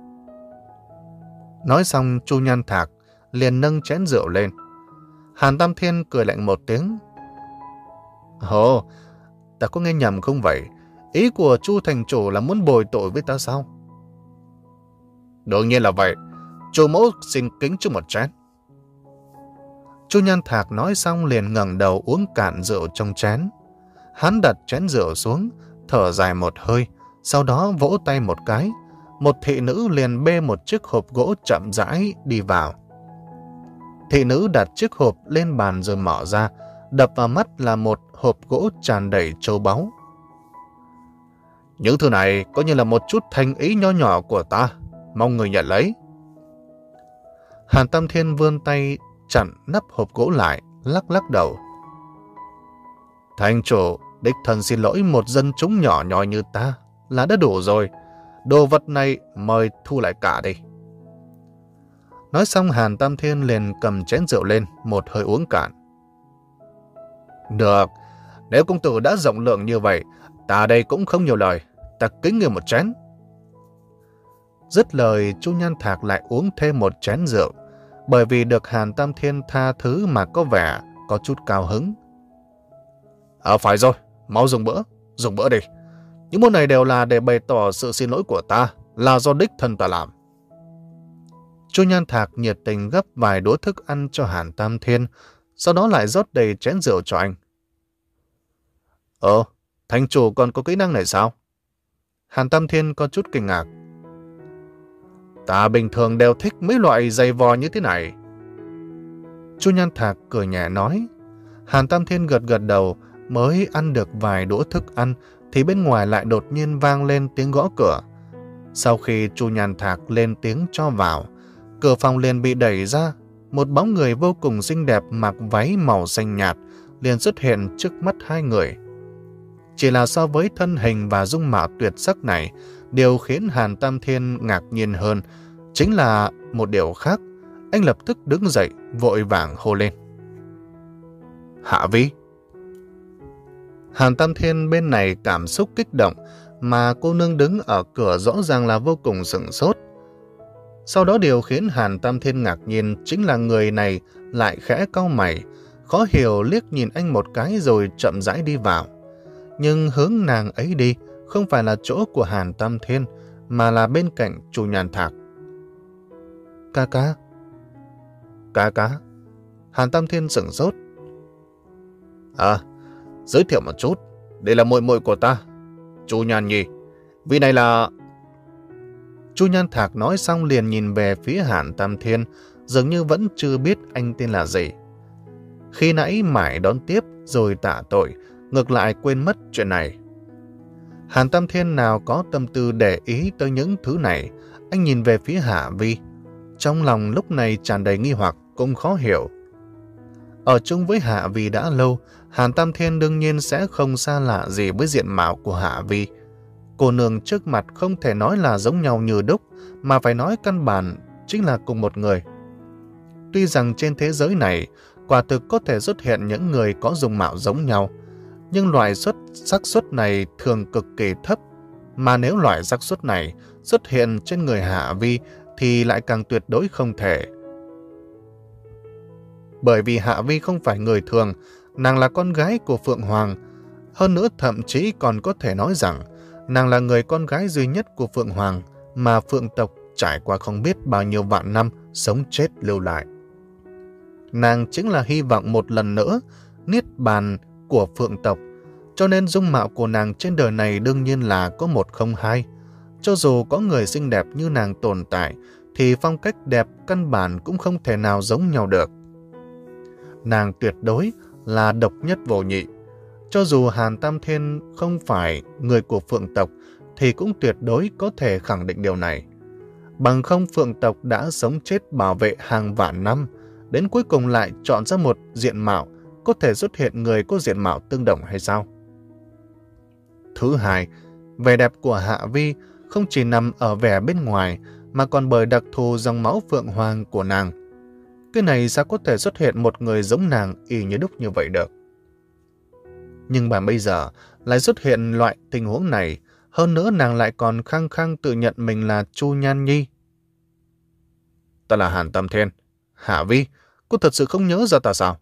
Nói xong Chu Nhan Thạc liền nâng chén rượu lên. Hàn Tam Thiên cười lạnh một tiếng. Ồ, ta có nghe nhầm không vậy? Ý của Chu thành chủ là muốn bồi tội với ta sao? Đương nhiên là vậy. Chủ mẫu xin kính trước một chén. Chu Nhan Thạc nói xong liền ngẩng đầu uống cạn rượu trong chén. Hắn đặt chén rượu xuống, thở dài một hơi, sau đó vỗ tay một cái. Một thị nữ liền bê một chiếc hộp gỗ chậm rãi đi vào. Thị nữ đặt chiếc hộp lên bàn rồi mở ra, đập vào mắt là một hộp gỗ tràn đầy châu báu. Những thứ này có như là một chút thành ý nho nhỏ của ta, mong người nhận lấy. Hàn Tam Thiên vươn tay chặn nắp hộp gỗ lại, lắc lắc đầu. Thành chủ, đích thân xin lỗi một dân chúng nhỏ nhoi như ta là đã đủ rồi. Đồ vật này mời thu lại cả đi. Nói xong Hàn Tam Thiên liền cầm chén rượu lên, một hơi uống cạn. Được, nếu công tử đã rộng lượng như vậy, ta đây cũng không nhiều lời, ta kính ngươi một chén. Dứt lời, Chu Nhan Thạc lại uống thêm một chén rượu, bởi vì được Hàn Tam Thiên tha thứ mà có vẻ có chút cao hứng. À phải rồi, mau dùng bữa, dùng bữa đi. Những món này đều là để bày tỏ sự xin lỗi của ta, là do đích thân ta làm. Chu Nhan Thạc nhiệt tình gấp vài đũa thức ăn cho Hàn Tam Thiên, sau đó lại rót đầy chén rượu cho anh. Ờ, thành chủ còn có kỹ năng này sao? Hàn Tam Thiên có chút kinh ngạc. Ta bình thường đều thích mấy loại dày vò như thế này. Chu Nhan Thạc cười nhẹ nói. Hàn Tam Thiên gật gật đầu, mới ăn được vài đũa thức ăn thì bên ngoài lại đột nhiên vang lên tiếng gõ cửa. Sau khi Chu Nhan Thạc lên tiếng cho vào, cửa phòng liền bị đẩy ra. Một bóng người vô cùng xinh đẹp mặc váy màu xanh nhạt liền xuất hiện trước mắt hai người. Chỉ là so với thân hình và dung mạo tuyệt sắc này, điều khiến Hàn Tam Thiên ngạc nhiên hơn chính là một điều khác. Anh lập tức đứng dậy, vội vàng hô lên. Hạ Vi! Hàn Tam Thiên bên này cảm xúc kích động, mà cô nương đứng ở cửa rõ ràng là vô cùng sửng sốt. Sau đó điều khiến Hàn Tam Thiên ngạc nhiên chính là người này lại khẽ cau mày, khó hiểu liếc nhìn anh một cái rồi chậm rãi đi vào. Nhưng hướng nàng ấy đi không phải là chỗ của Hàn Tam Thiên, mà là bên cạnh Chu Nhan Thạc. Ca ca. Ca ca. Hàn Tam Thiên sửng sốt. À, giới thiệu một chút, đây là muội muội của ta, Chu Nhan Nhi. Vị này là... Chu Nhan Thạc nói xong liền nhìn về phía Hàn Tam Thiên, dường như vẫn chưa biết anh tên là gì. Khi nãy mãi đón tiếp rồi tạ tội, ngược lại quên mất chuyện này. Hàn Tam Thiên nào có tâm tư để ý tới những thứ này, anh nhìn về phía Hạ Vi. Trong lòng lúc này tràn đầy nghi hoặc, cũng khó hiểu. Ở chung với Hạ Vi đã lâu, Hàn Tam Thiên đương nhiên sẽ không xa lạ gì với diện mạo của Hạ Vi. Cô nương trước mặt không thể nói là giống nhau như đúc, mà phải nói căn bản chính là cùng một người. Tuy rằng trên thế giới này, quả thực có thể xuất hiện những người có dung mạo giống nhau, nhưng loại suất xác suất này thường cực kỳ thấp, mà nếu loại xác suất này xuất hiện trên người Hạ Vi thì lại càng tuyệt đối không thể. Bởi vì Hạ Vi không phải người thường, nàng là con gái của Phượng Hoàng, hơn nữa thậm chí còn có thể nói rằng nàng là người con gái duy nhất của Phượng Hoàng mà Phượng tộc trải qua không biết bao nhiêu vạn năm sống chết lưu lại. Nàng chính là hy vọng một lần nữa niết bàn của Phượng tộc, cho nên dung mạo của nàng trên đời này đương nhiên là có một không hai. Cho dù có người xinh đẹp như nàng tồn tại, thì phong cách đẹp căn bản cũng không thể nào giống nhau được. Nàng tuyệt đối là độc nhất vô nhị. Cho dù Hàn Tam Thiên không phải người của Phượng tộc, thì cũng tuyệt đối có thể khẳng định điều này. Bằng không Phượng tộc đã sống chết bảo vệ hàng vạn năm, đến cuối cùng lại chọn ra một diện mạo có thể xuất hiện người có diện mạo tương đồng hay sao? Thứ hai, vẻ đẹp của Hạ Vi không chỉ nằm ở vẻ bên ngoài, mà còn bởi đặc thù dòng máu Phượng Hoàng của nàng. Cái này sao có thể xuất hiện một người giống nàng y như đúc như vậy được? Nhưng mà bây giờ lại xuất hiện loại tình huống này, hơn nữa nàng lại còn khăng khăng tự nhận mình là Chu Nhan Nhi. Ta là Hàn Tam Thiên. Hạ Vi, cô thật sự không nhớ ra ta sao?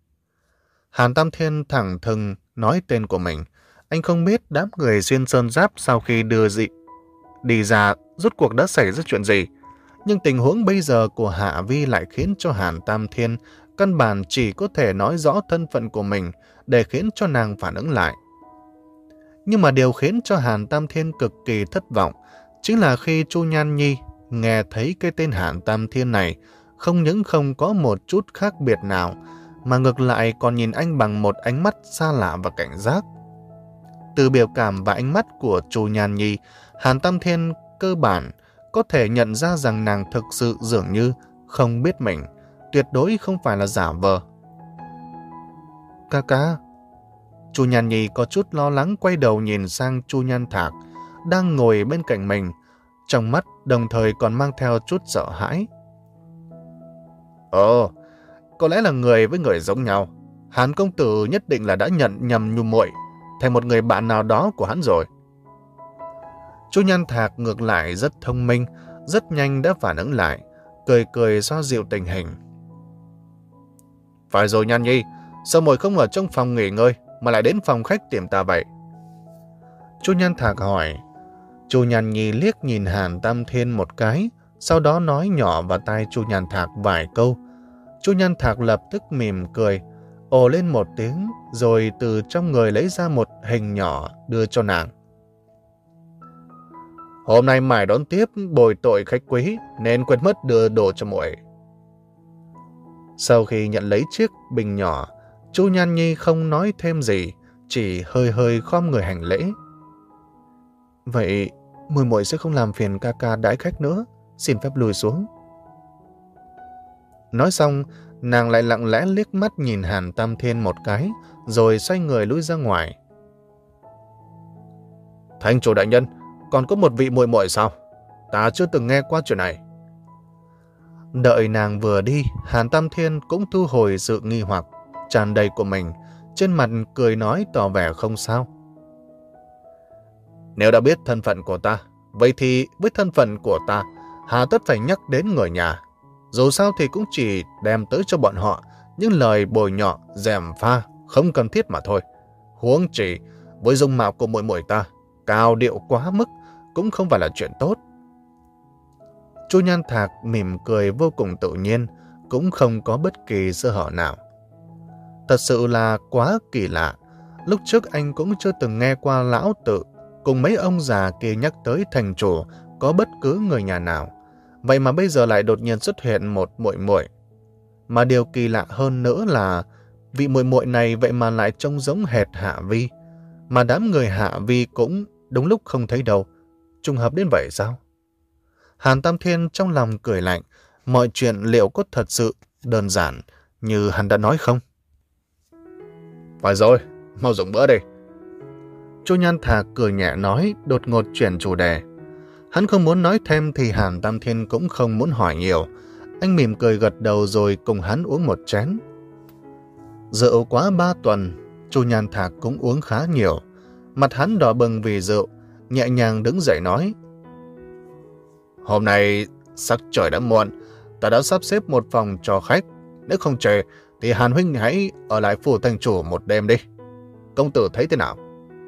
Hàn Tam Thiên thẳng thừng nói tên của mình. Anh không biết đám người xuyên sơn giáp sau khi đưa dị đi ra rốt cuộc đã xảy ra chuyện gì. Nhưng tình huống bây giờ của Hạ Vi lại khiến cho Hàn Tam Thiên căn bản chỉ có thể nói rõ thân phận của mình để khiến cho nàng phản ứng lại. Nhưng mà điều khiến cho Hàn Tam Thiên cực kỳ thất vọng chính là khi Chu Nhan Nhi nghe thấy cái tên Hàn Tam Thiên này không những không có một chút khác biệt nào, mà ngược lại còn nhìn anh bằng một ánh mắt xa lạ và cảnh giác. Từ biểu cảm và ánh mắt của Chu Nhan Nhi, Hàn Tam Thiên cơ bản có thể nhận ra rằng nàng thực sự dường như không biết mình, tuyệt đối không phải là giả vờ. Ca ca. Chu Nhan Nhi có chút lo lắng quay đầu nhìn sang Chu Nhan Thạc đang ngồi bên cạnh mình, trong mắt đồng thời còn mang theo chút sợ hãi. Ồ, có lẽ là người với người giống nhau. Hàn công tử nhất định là đã nhận nhầm nhung muội thành một người bạn nào đó của hắn rồi. Chu Nhan Thạc ngược lại rất thông minh, rất nhanh đã phản ứng lại, cười cười xoa dịu tình hình. Phải rồi Nhan Nhi, sao muội không ở trong phòng nghỉ ngơi mà lại đến phòng khách tìm ta vậy? Chu Nhan Thạc hỏi. Chu Nhan Nhi liếc nhìn Hàn Tam Thiên một cái, sau đó nói nhỏ vào tai Chu Nhan Thạc vài câu. Chu Nhan Thạc lập tức mỉm cười, ồ lên một tiếng, rồi từ trong người lấy ra một hình nhỏ đưa cho nàng. Hôm nay mải đón tiếp bồi tội khách quý nên quên mất đưa đồ cho muội. Sau khi nhận lấy chiếc bình nhỏ, Chu Nhan Nhi không nói thêm gì, chỉ hơi hơi khom người hành lễ. Vậy muội muội sẽ không làm phiền ca ca đãi khách nữa, xin phép lùi xuống. Nói xong, nàng lại lặng lẽ liếc mắt nhìn Hàn Tam Thiên một cái, rồi xoay người lui ra ngoài. Thành chủ đại nhân, còn có một vị muội muội sao? Ta chưa từng nghe qua chuyện này. Đợi nàng vừa đi, Hàn Tam Thiên cũng thu hồi sự nghi hoặc tràn đầy của mình, trên mặt cười nói tỏ vẻ không sao. Nếu đã biết thân phận của ta, vậy thì với thân phận của ta, hà tất phải nhắc đến người nhà. Dù sao thì cũng chỉ đem tới cho bọn họ những lời bồi nhọ, gièm pha, không cần thiết mà thôi. Huống chỉ với dung mạo của muội muội ta, cao điệu quá mức cũng không phải là chuyện tốt. Chu Nhan Thạc mỉm cười vô cùng tự nhiên, cũng không có bất kỳ sơ hở nào. Thật sự là quá kỳ lạ. Lúc trước anh cũng chưa từng nghe qua lão tự cùng mấy ông già kia nhắc tới thành chủ có bất cứ người nhà nào. Vậy mà bây giờ lại đột nhiên xuất hiện một muội muội. Mà điều kỳ lạ hơn nữa là vị muội muội này vậy mà lại trông giống hệt Hạ Vi. Mà đám người Hạ Vi cũng đúng lúc không thấy đâu. Trùng hợp đến vậy sao? Hàn Tam Thiên trong lòng cười lạnh. Mọi chuyện liệu có thật sự đơn giản như hắn đã nói không? Phải rồi, mau dùng bữa đi. Chu Nhan Thạc cười nhẹ nói, đột ngột chuyển chủ đề. Hắn không muốn nói thêm thì Hàn Tam Thiên cũng không muốn hỏi nhiều. Anh mỉm cười gật đầu rồi cùng hắn uống một chén. Rượu quá ba tuần, Chu Nhan Thạc cũng uống khá nhiều. Mặt hắn đỏ bừng vì rượu, nhẹ nhàng đứng dậy nói. Hôm nay sắc trời đã muộn, ta đã sắp xếp một phòng cho khách. Nếu không chê thì Hàn huynh hãy ở lại phủ thành chủ một đêm đi. Công tử thấy thế nào?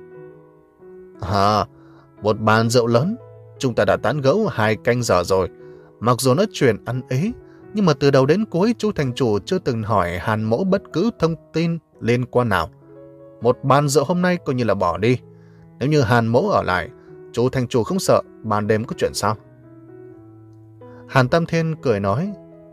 À, một bàn rượu lớn. Chúng ta đã tán gẫu hai canh giờ rồi. Mặc dù nói chuyện ăn ý, nhưng mà từ đầu đến cuối Chu thành chủ chưa từng hỏi Hàn mỗ bất cứ thông tin liên quan nào. Một bàn rượu hôm nay coi như là bỏ đi. Nếu như Hàn mỗ ở lại, Chu thành chủ không sợ ban đêm có chuyện sao? Hàn Tam Thiên cười nói.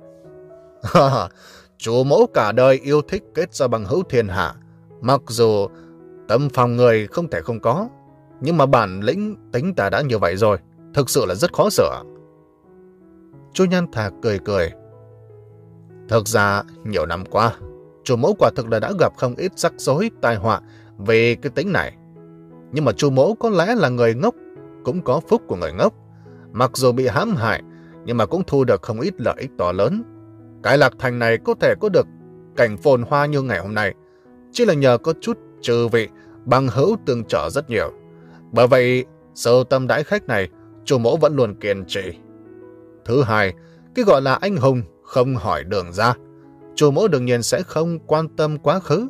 Chủ mẫu cả đời yêu thích kết giao bằng hữu thiên hạ. Mặc dù tâm phòng người không thể không có, nhưng mà bản lĩnh tính ta đã như vậy rồi, thực sự là rất khó sửa. Chu Nhan Thạc cười cười. Thực ra, nhiều năm qua, chủ mẫu quả thực là đã gặp không ít rắc rối, tai họa về cái tính này. Nhưng mà chủ mẫu có lẽ là người ngốc, cũng có phúc của người ngốc. Mặc dù bị hãm hại, nhưng mà cũng thu được không ít lợi ích to lớn. Cái Lạc Thành này có thể có được cảnh phồn hoa như ngày hôm nay, chỉ là nhờ có chút trừ vị, bằng hữu tương trợ rất nhiều. Bởi vậy, sâu tâm đãi khách này, chủ mẫu vẫn luôn kiên trì. Thứ hai, cái gọi là anh hùng không hỏi đường ra, chủ mẫu đương nhiên sẽ không quan tâm quá khứ.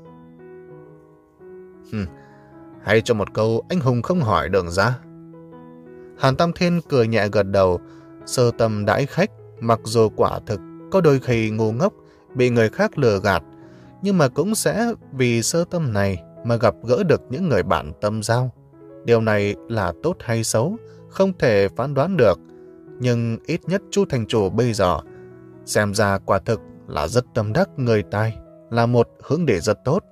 Hừm, hay cho một câu anh hùng không hỏi đường ra. Hàn Tam Thiên cười nhẹ gật đầu. Sơ tâm đãi khách, mặc dù quả thực có đôi khi ngu ngốc, bị người khác lừa gạt, nhưng mà cũng sẽ vì sơ tâm này mà gặp gỡ được những người bạn tâm giao. Điều này là tốt hay xấu, không thể phán đoán được, nhưng ít nhất Chu thành chủ bây giờ xem ra quả thực là rất tâm đắc người tài, là một hướng đi rất tốt.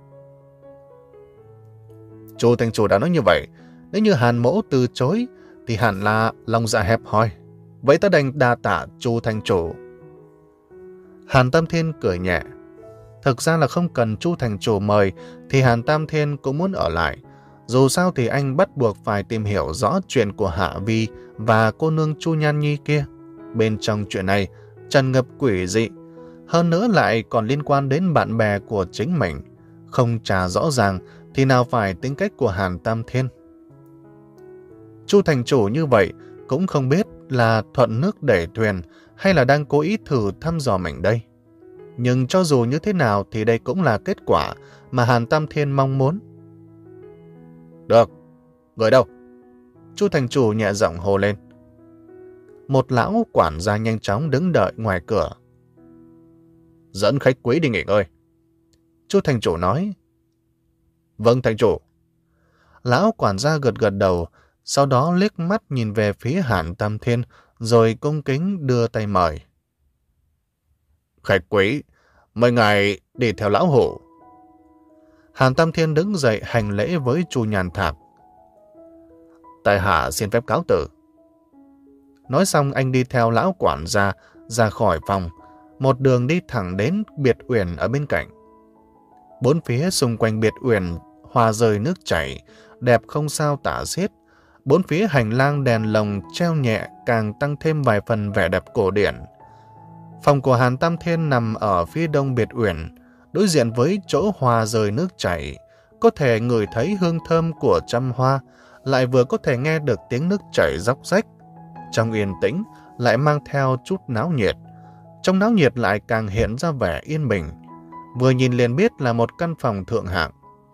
Chu thành chủ đã nói như vậy, nếu như Hàn mỗ từ chối thì hẳn là lòng dạ hẹp hòi. Vậy ta đành đa tạ Chu thành chủ. Hàn Tam Thiên cười nhẹ. Thực ra là không cần Chu thành chủ mời thì Hàn Tam Thiên cũng muốn ở lại. Dù sao thì anh bắt buộc phải tìm hiểu rõ chuyện của Hạ Vi và cô nương Chu Nhan Nhi kia. Bên trong chuyện này tràn ngập quỷ dị, hơn nữa lại còn liên quan đến bạn bè của chính mình. Không trả rõ ràng thì nào phải tính cách của Hàn Tam Thiên. Chu thành chủ như vậy cũng không biết là thuận nước đẩy thuyền hay là đang cố ý thử thăm dò mình đây. Nhưng cho dù như thế nào thì đây cũng là kết quả mà Hàn Tam Thiên mong muốn. Được, người đâu? Chu thành chủ nhẹ giọng hô lên. Một lão quản gia nhanh chóng đứng đợi ngoài cửa. Dẫn khách quý đi nghỉ ngơi. Chu thành chủ nói. Vâng thành chủ. Lão quản gia gật gật đầu, sau đó liếc mắt nhìn về phía Hàn Tam Thiên, rồi cung kính đưa tay mời. Khách quý, mời ngài đi theo lão hổ. Hàn Tam Thiên đứng dậy hành lễ với Chu Nhan Thạc. Tại hạ xin phép cáo từ. Nói xong anh đi theo lão quản gia ra khỏi phòng, một đường đi thẳng đến biệt uyển ở bên cạnh. Bốn phía xung quanh biệt uyển hoa rơi nước chảy, đẹp không sao tả xiết. Bốn phía hành lang đèn lồng treo nhẹ càng tăng thêm vài phần vẻ đẹp cổ điển. Phòng của Hàn Tam Thiên nằm ở phía đông biệt uyển, đối diện với chỗ hoa rơi nước chảy, có thể ngửi thấy hương thơm của trăm hoa, lại vừa có thể nghe được tiếng nước chảy róc rách. Trong yên tĩnh lại mang theo chút náo nhiệt, trong náo nhiệt lại càng hiện ra vẻ yên bình. Vừa nhìn liền biết là một căn phòng thượng hạng.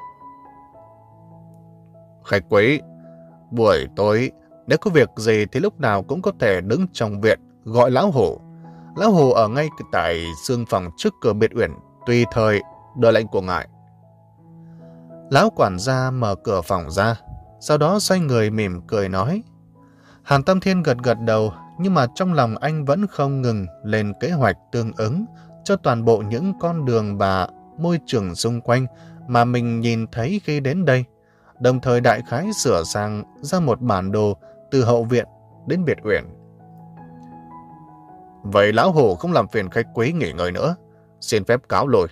Khách quý, buổi tối nếu có việc gì thì lúc nào cũng có thể đứng trong viện gọi lão hổ. Lão hổ ở ngay tại xương phòng trước cửa biệt uyển, tùy thời đợi lệnh của ngài. Lão quản gia mở cửa phòng ra, sau đó xoay người mỉm cười nói. Hàn Tam Thiên gật gật đầu, nhưng mà trong lòng anh vẫn không ngừng lên kế hoạch tương ứng cho toàn bộ những con đường và môi trường xung quanh mà mình nhìn thấy khi đến đây, đồng thời đại khái sửa sang ra một bản đồ từ hậu viện đến biệt uyển. Vậy lão hổ không làm phiền khách quý nghỉ ngơi nữa, xin phép cáo lùi.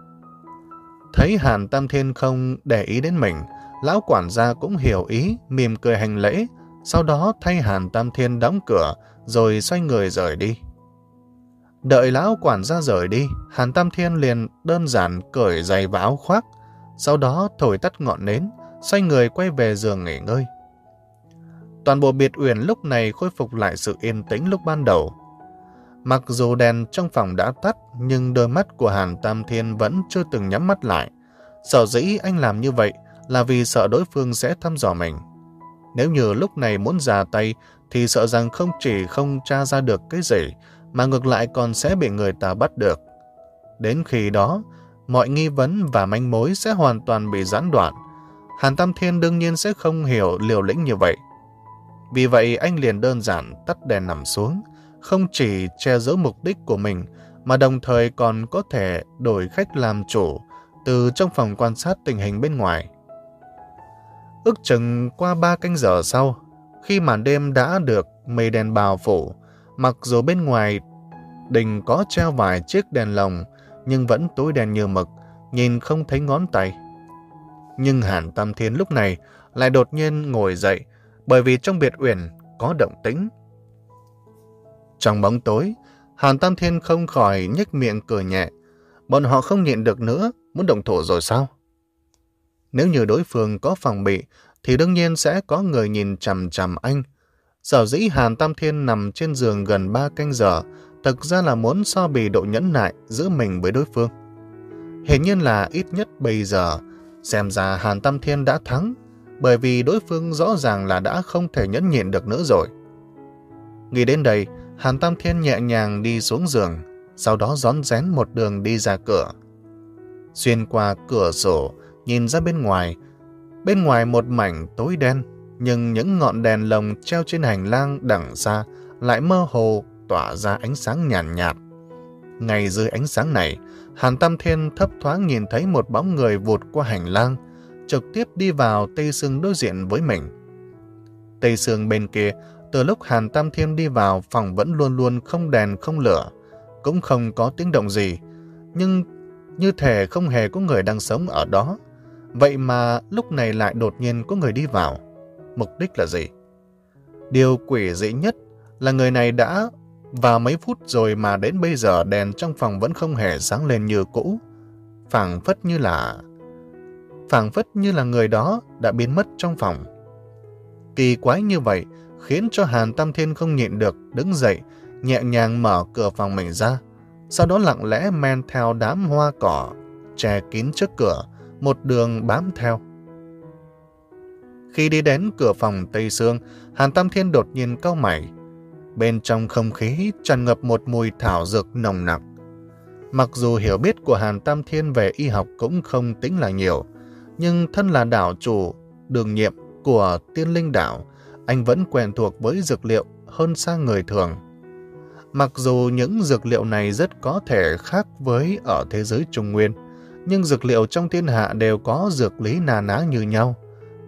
Thấy Hàn Tam Thiên không để ý đến mình, lão quản gia cũng hiểu ý, mỉm cười hành lễ, sau đó thay Hàn Tam Thiên đóng cửa rồi xoay người rời đi. Đợi lão quản gia rời đi, Hàn Tam Thiên liền đơn giản cởi giày và áo khoác, sau đó thổi tắt ngọn nến, xoay người quay về giường nghỉ ngơi. Toàn bộ biệt uyển lúc này khôi phục lại sự yên tĩnh lúc ban đầu. Mặc dù đèn trong phòng đã tắt, nhưng đôi mắt của Hàn Tam Thiên vẫn chưa từng nhắm mắt lại. Sở dĩ anh làm như vậy là vì sợ đối phương sẽ thăm dò mình. Nếu như lúc này muốn ra tay, thì sợ rằng không chỉ không tra ra được cái gì, mà ngược lại còn sẽ bị người ta bắt được. Đến khi đó, mọi nghi vấn và manh mối sẽ hoàn toàn bị gián đoạn. Hàn Tam Thiên đương nhiên sẽ không hiểu liều lĩnh như vậy. Vì vậy anh liền đơn giản tắt đèn nằm xuống, không chỉ che giấu mục đích của mình, mà đồng thời còn có thể đổi khách làm chủ từ trong phòng quan sát tình hình bên ngoài. Ước chừng qua ba canh giờ sau, khi màn đêm đã được mây đen bao phủ, mặc dù bên ngoài đình có treo vài chiếc đèn lồng, nhưng vẫn tối đen như mực, nhìn không thấy ngón tay. Nhưng Hàn Tam Thiên lúc này lại đột nhiên ngồi dậy, bởi vì trong biệt uyển có động tĩnh. Trong bóng tối, Hàn Tam Thiên không khỏi nhếch miệng cười nhẹ. Bọn họ không nhịn được nữa, muốn động thủ rồi sao? Nếu như đối phương có phòng bị, thì đương nhiên sẽ có người nhìn chằm chằm anh. Sở dĩ Hàn Tam Thiên nằm trên giường gần ba canh giờ, thực ra là muốn so bì độ nhẫn nại giữa mình với đối phương. Hiển nhiên là ít nhất bây giờ, xem ra Hàn Tam Thiên đã thắng, bởi vì đối phương rõ ràng là đã không thể nhẫn nhịn được nữa rồi. Nghĩ đến đây, Hàn Tam Thiên nhẹ nhàng đi xuống giường, sau đó rón rén một đường đi ra cửa. Xuyên qua cửa sổ, nhìn ra bên ngoài. Bên ngoài một mảnh tối đen, nhưng những ngọn đèn lồng treo trên hành lang đằng xa lại mơ hồ tỏa ra ánh sáng nhàn nhạt, nhạt. Ngay dưới ánh sáng này, Hàn Tam Thiên thấp thoáng nhìn thấy một bóng người vụt qua hành lang, trực tiếp đi vào Tây Sương đối diện với mình. Tây Sương bên kia, từ lúc Hàn Tam Thiên đi vào, phòng vẫn luôn luôn không đèn không lửa, cũng không có tiếng động gì, nhưng như thể không hề có người đang sống ở đó. Vậy mà lúc này lại đột nhiên có người đi vào. Mục đích là gì? Điều quỷ dị nhất là người này đã vào mấy phút rồi mà đến bây giờ đèn trong phòng vẫn không hề sáng lên như cũ. Phảng phất như là... Phảng phất như là người đó đã biến mất trong phòng. Kỳ quái như vậy khiến cho Hàn Tam Thiên không nhịn được đứng dậy, nhẹ nhàng mở cửa phòng mình ra, sau đó lặng lẽ men theo đám hoa cỏ che kín trước cửa, một đường bám theo. Khi đi đến cửa phòng Tây Sương, Hàn Tam Thiên đột nhiên cau mày. Bên trong không khí tràn ngập một mùi thảo dược nồng nặc. Mặc dù hiểu biết của Hàn Tam Thiên về y học cũng không tính là nhiều, nhưng thân là đảo chủ, đường nhiệm của Tiên Linh Đảo, anh vẫn quen thuộc với dược liệu hơn xa người thường. Mặc dù những dược liệu này rất có thể khác với ở thế giới Trung Nguyên, nhưng dược liệu trong thiên hạ đều có dược lý na ná như nhau.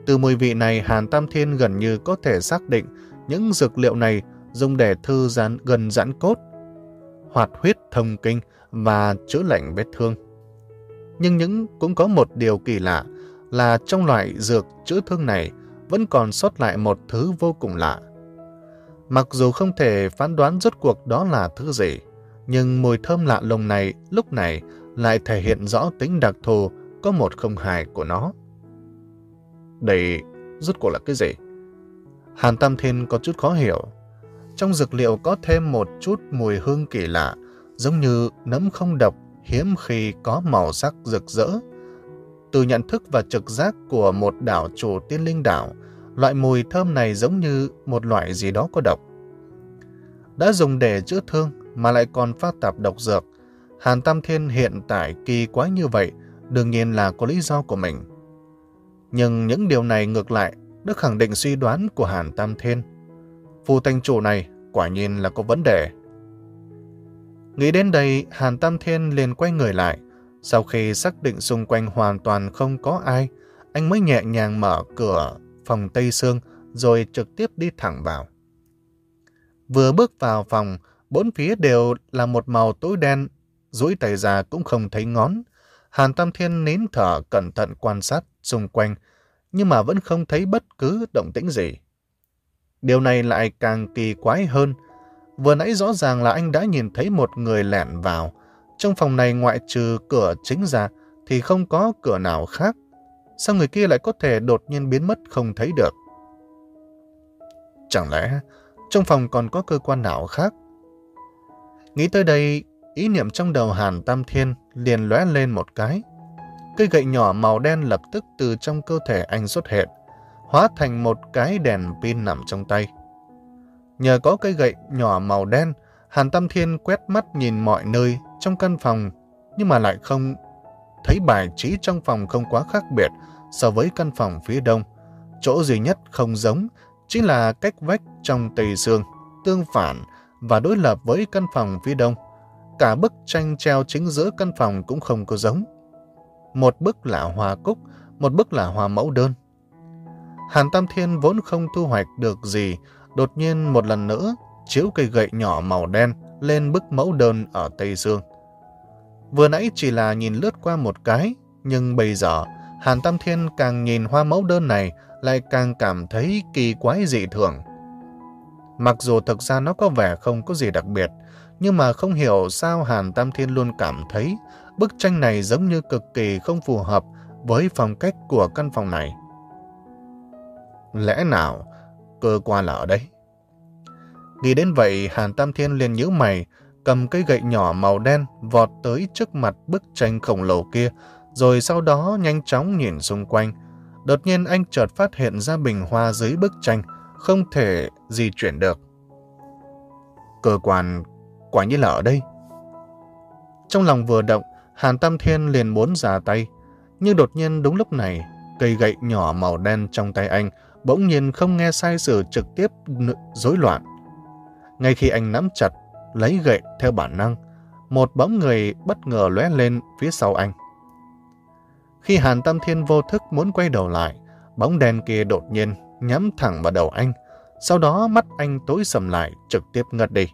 Từ mùi vị này, Hàn Tam Thiên gần như có thể xác định những dược liệu này dùng để thư giãn gần giãn cốt, hoạt huyết thông kinh và chữa lành vết thương. Nhưng những cũng có một điều kỳ lạ là trong loại dược chữa thương này vẫn còn sót lại một thứ vô cùng lạ. Mặc dù không thể phán đoán rốt cuộc đó là thứ gì, nhưng mùi thơm lạ lùng này lúc này lại thể hiện rõ tính đặc thù có một không hai của nó. Đây rốt cuộc là cái gì? Hàn Tam Thiên có chút khó hiểu. Trong dược liệu có thêm một chút mùi hương kỳ lạ, giống như nấm không độc, hiếm khi có màu sắc rực rỡ. Từ nhận thức và trực giác của một đảo chủ tiên linh đảo, loại mùi thơm này giống như một loại gì đó có độc. Đã dùng để chữa thương mà lại còn pha tạp độc dược, Hàn Tam Thiên hiện tại kỳ quái như vậy đương nhiên là có lý do của mình. Nhưng những điều này ngược lại đã khẳng định suy đoán của Hàn Tam Thiên. Phù thành chủ này quả nhiên là có vấn đề. Nghĩ đến đây, Hàn Tam Thiên liền quay người lại. Sau khi xác định xung quanh hoàn toàn không có ai, anh mới nhẹ nhàng mở cửa phòng Tây Sương rồi trực tiếp đi thẳng vào. Vừa bước vào phòng, bốn phía đều là một màu tối đen, duỗi tay ra cũng không thấy ngón. Hàn Tam Thiên nín thở cẩn thận quan sát xung quanh, nhưng mà vẫn không thấy bất cứ động tĩnh gì. Điều này lại càng kỳ quái hơn. Vừa nãy rõ ràng là anh đã nhìn thấy một người lẻn vào. Trong phòng này ngoại trừ cửa chính ra thì không có cửa nào khác. Sao người kia lại có thể đột nhiên biến mất không thấy được? Chẳng lẽ trong phòng còn có cơ quan nào khác? Nghĩ tới đây, ý niệm trong đầu Hàn Tam Thiên liền lóe lên một cái. Cây gậy nhỏ màu đen lập tức từ trong cơ thể anh xuất hiện, hóa thành một cái đèn pin nằm trong tay. Nhờ có cây gậy nhỏ màu đen, Hàn Tam Thiên quét mắt nhìn mọi nơi trong căn phòng, nhưng mà lại không thấy bài trí trong phòng không quá khác biệt so với căn phòng phía đông. Chỗ duy nhất không giống chính là cách vách trong Tây Sương, tương phản và đối lập với căn phòng phía đông. Cả bức tranh treo chính giữa căn phòng cũng không có giống. Một bức là hoa cúc, một bức là hoa mẫu đơn. Hàn Tam Thiên vốn không thu hoạch được gì, đột nhiên một lần nữa chiếu cây gậy nhỏ màu đen lên bức mẫu đơn ở Tây Sương. Vừa nãy chỉ là nhìn lướt qua một cái, nhưng bây giờ Hàn Tam Thiên càng nhìn hoa mẫu đơn này lại càng cảm thấy kỳ quái dị thường. Mặc dù thực ra nó có vẻ không có gì đặc biệt, nhưng mà không hiểu sao Hàn Tam Thiên luôn cảm thấy bức tranh này giống như cực kỳ không phù hợp với phong cách của căn phòng này. Lẽ nào cơ quan là ở đây? Nghĩ đến vậy, Hàn Tam Thiên liền nhíu mày, cầm cây gậy nhỏ màu đen vọt tới trước mặt bức tranh khổng lồ kia, rồi sau đó nhanh chóng nhìn xung quanh. Đột nhiên anh chợt phát hiện ra bình hoa dưới bức tranh không thể di chuyển được. Cơ quan quả nhiên là ở đây. Trong lòng vừa động, Hàn Tam Thiên liền muốn ra tay, nhưng đột nhiên đúng lúc này, cây gậy nhỏ màu đen trong tay anh bỗng nhiên không nghe sai sử trực tiếp rối loạn. Ngay khi anh nắm chặt lấy gậy theo bản năng, một bóng người bất ngờ lóe lên phía sau anh. Khi Hàn Tam Thiên vô thức muốn quay đầu lại, bóng đen kia đột nhiên nhắm thẳng vào đầu anh, sau đó mắt anh tối sầm lại, trực tiếp ngất đi.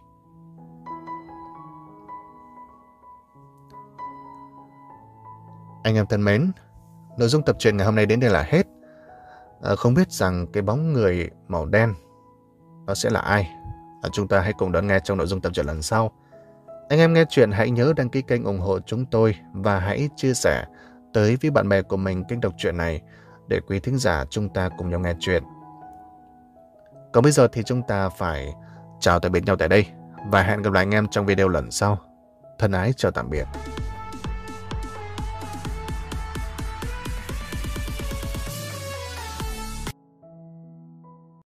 Anh em thân mến, nội dung tập truyện ngày hôm nay đến đây là hết. À, không biết rằng cái bóng người màu đen nó sẽ là ai? À, chúng ta hãy cùng đón nghe trong nội dung tập truyện lần sau. Anh em nghe chuyện hãy nhớ đăng ký kênh ủng hộ chúng tôi và hãy chia sẻ tới với bạn bè của mình kênh đọc truyện này để quý thính giả chúng ta cùng nhau nghe chuyện. Còn bây giờ thì chúng ta phải chào tạm biệt nhau tại đây và hẹn gặp lại anh em trong video lần sau. Thân ái chào tạm biệt.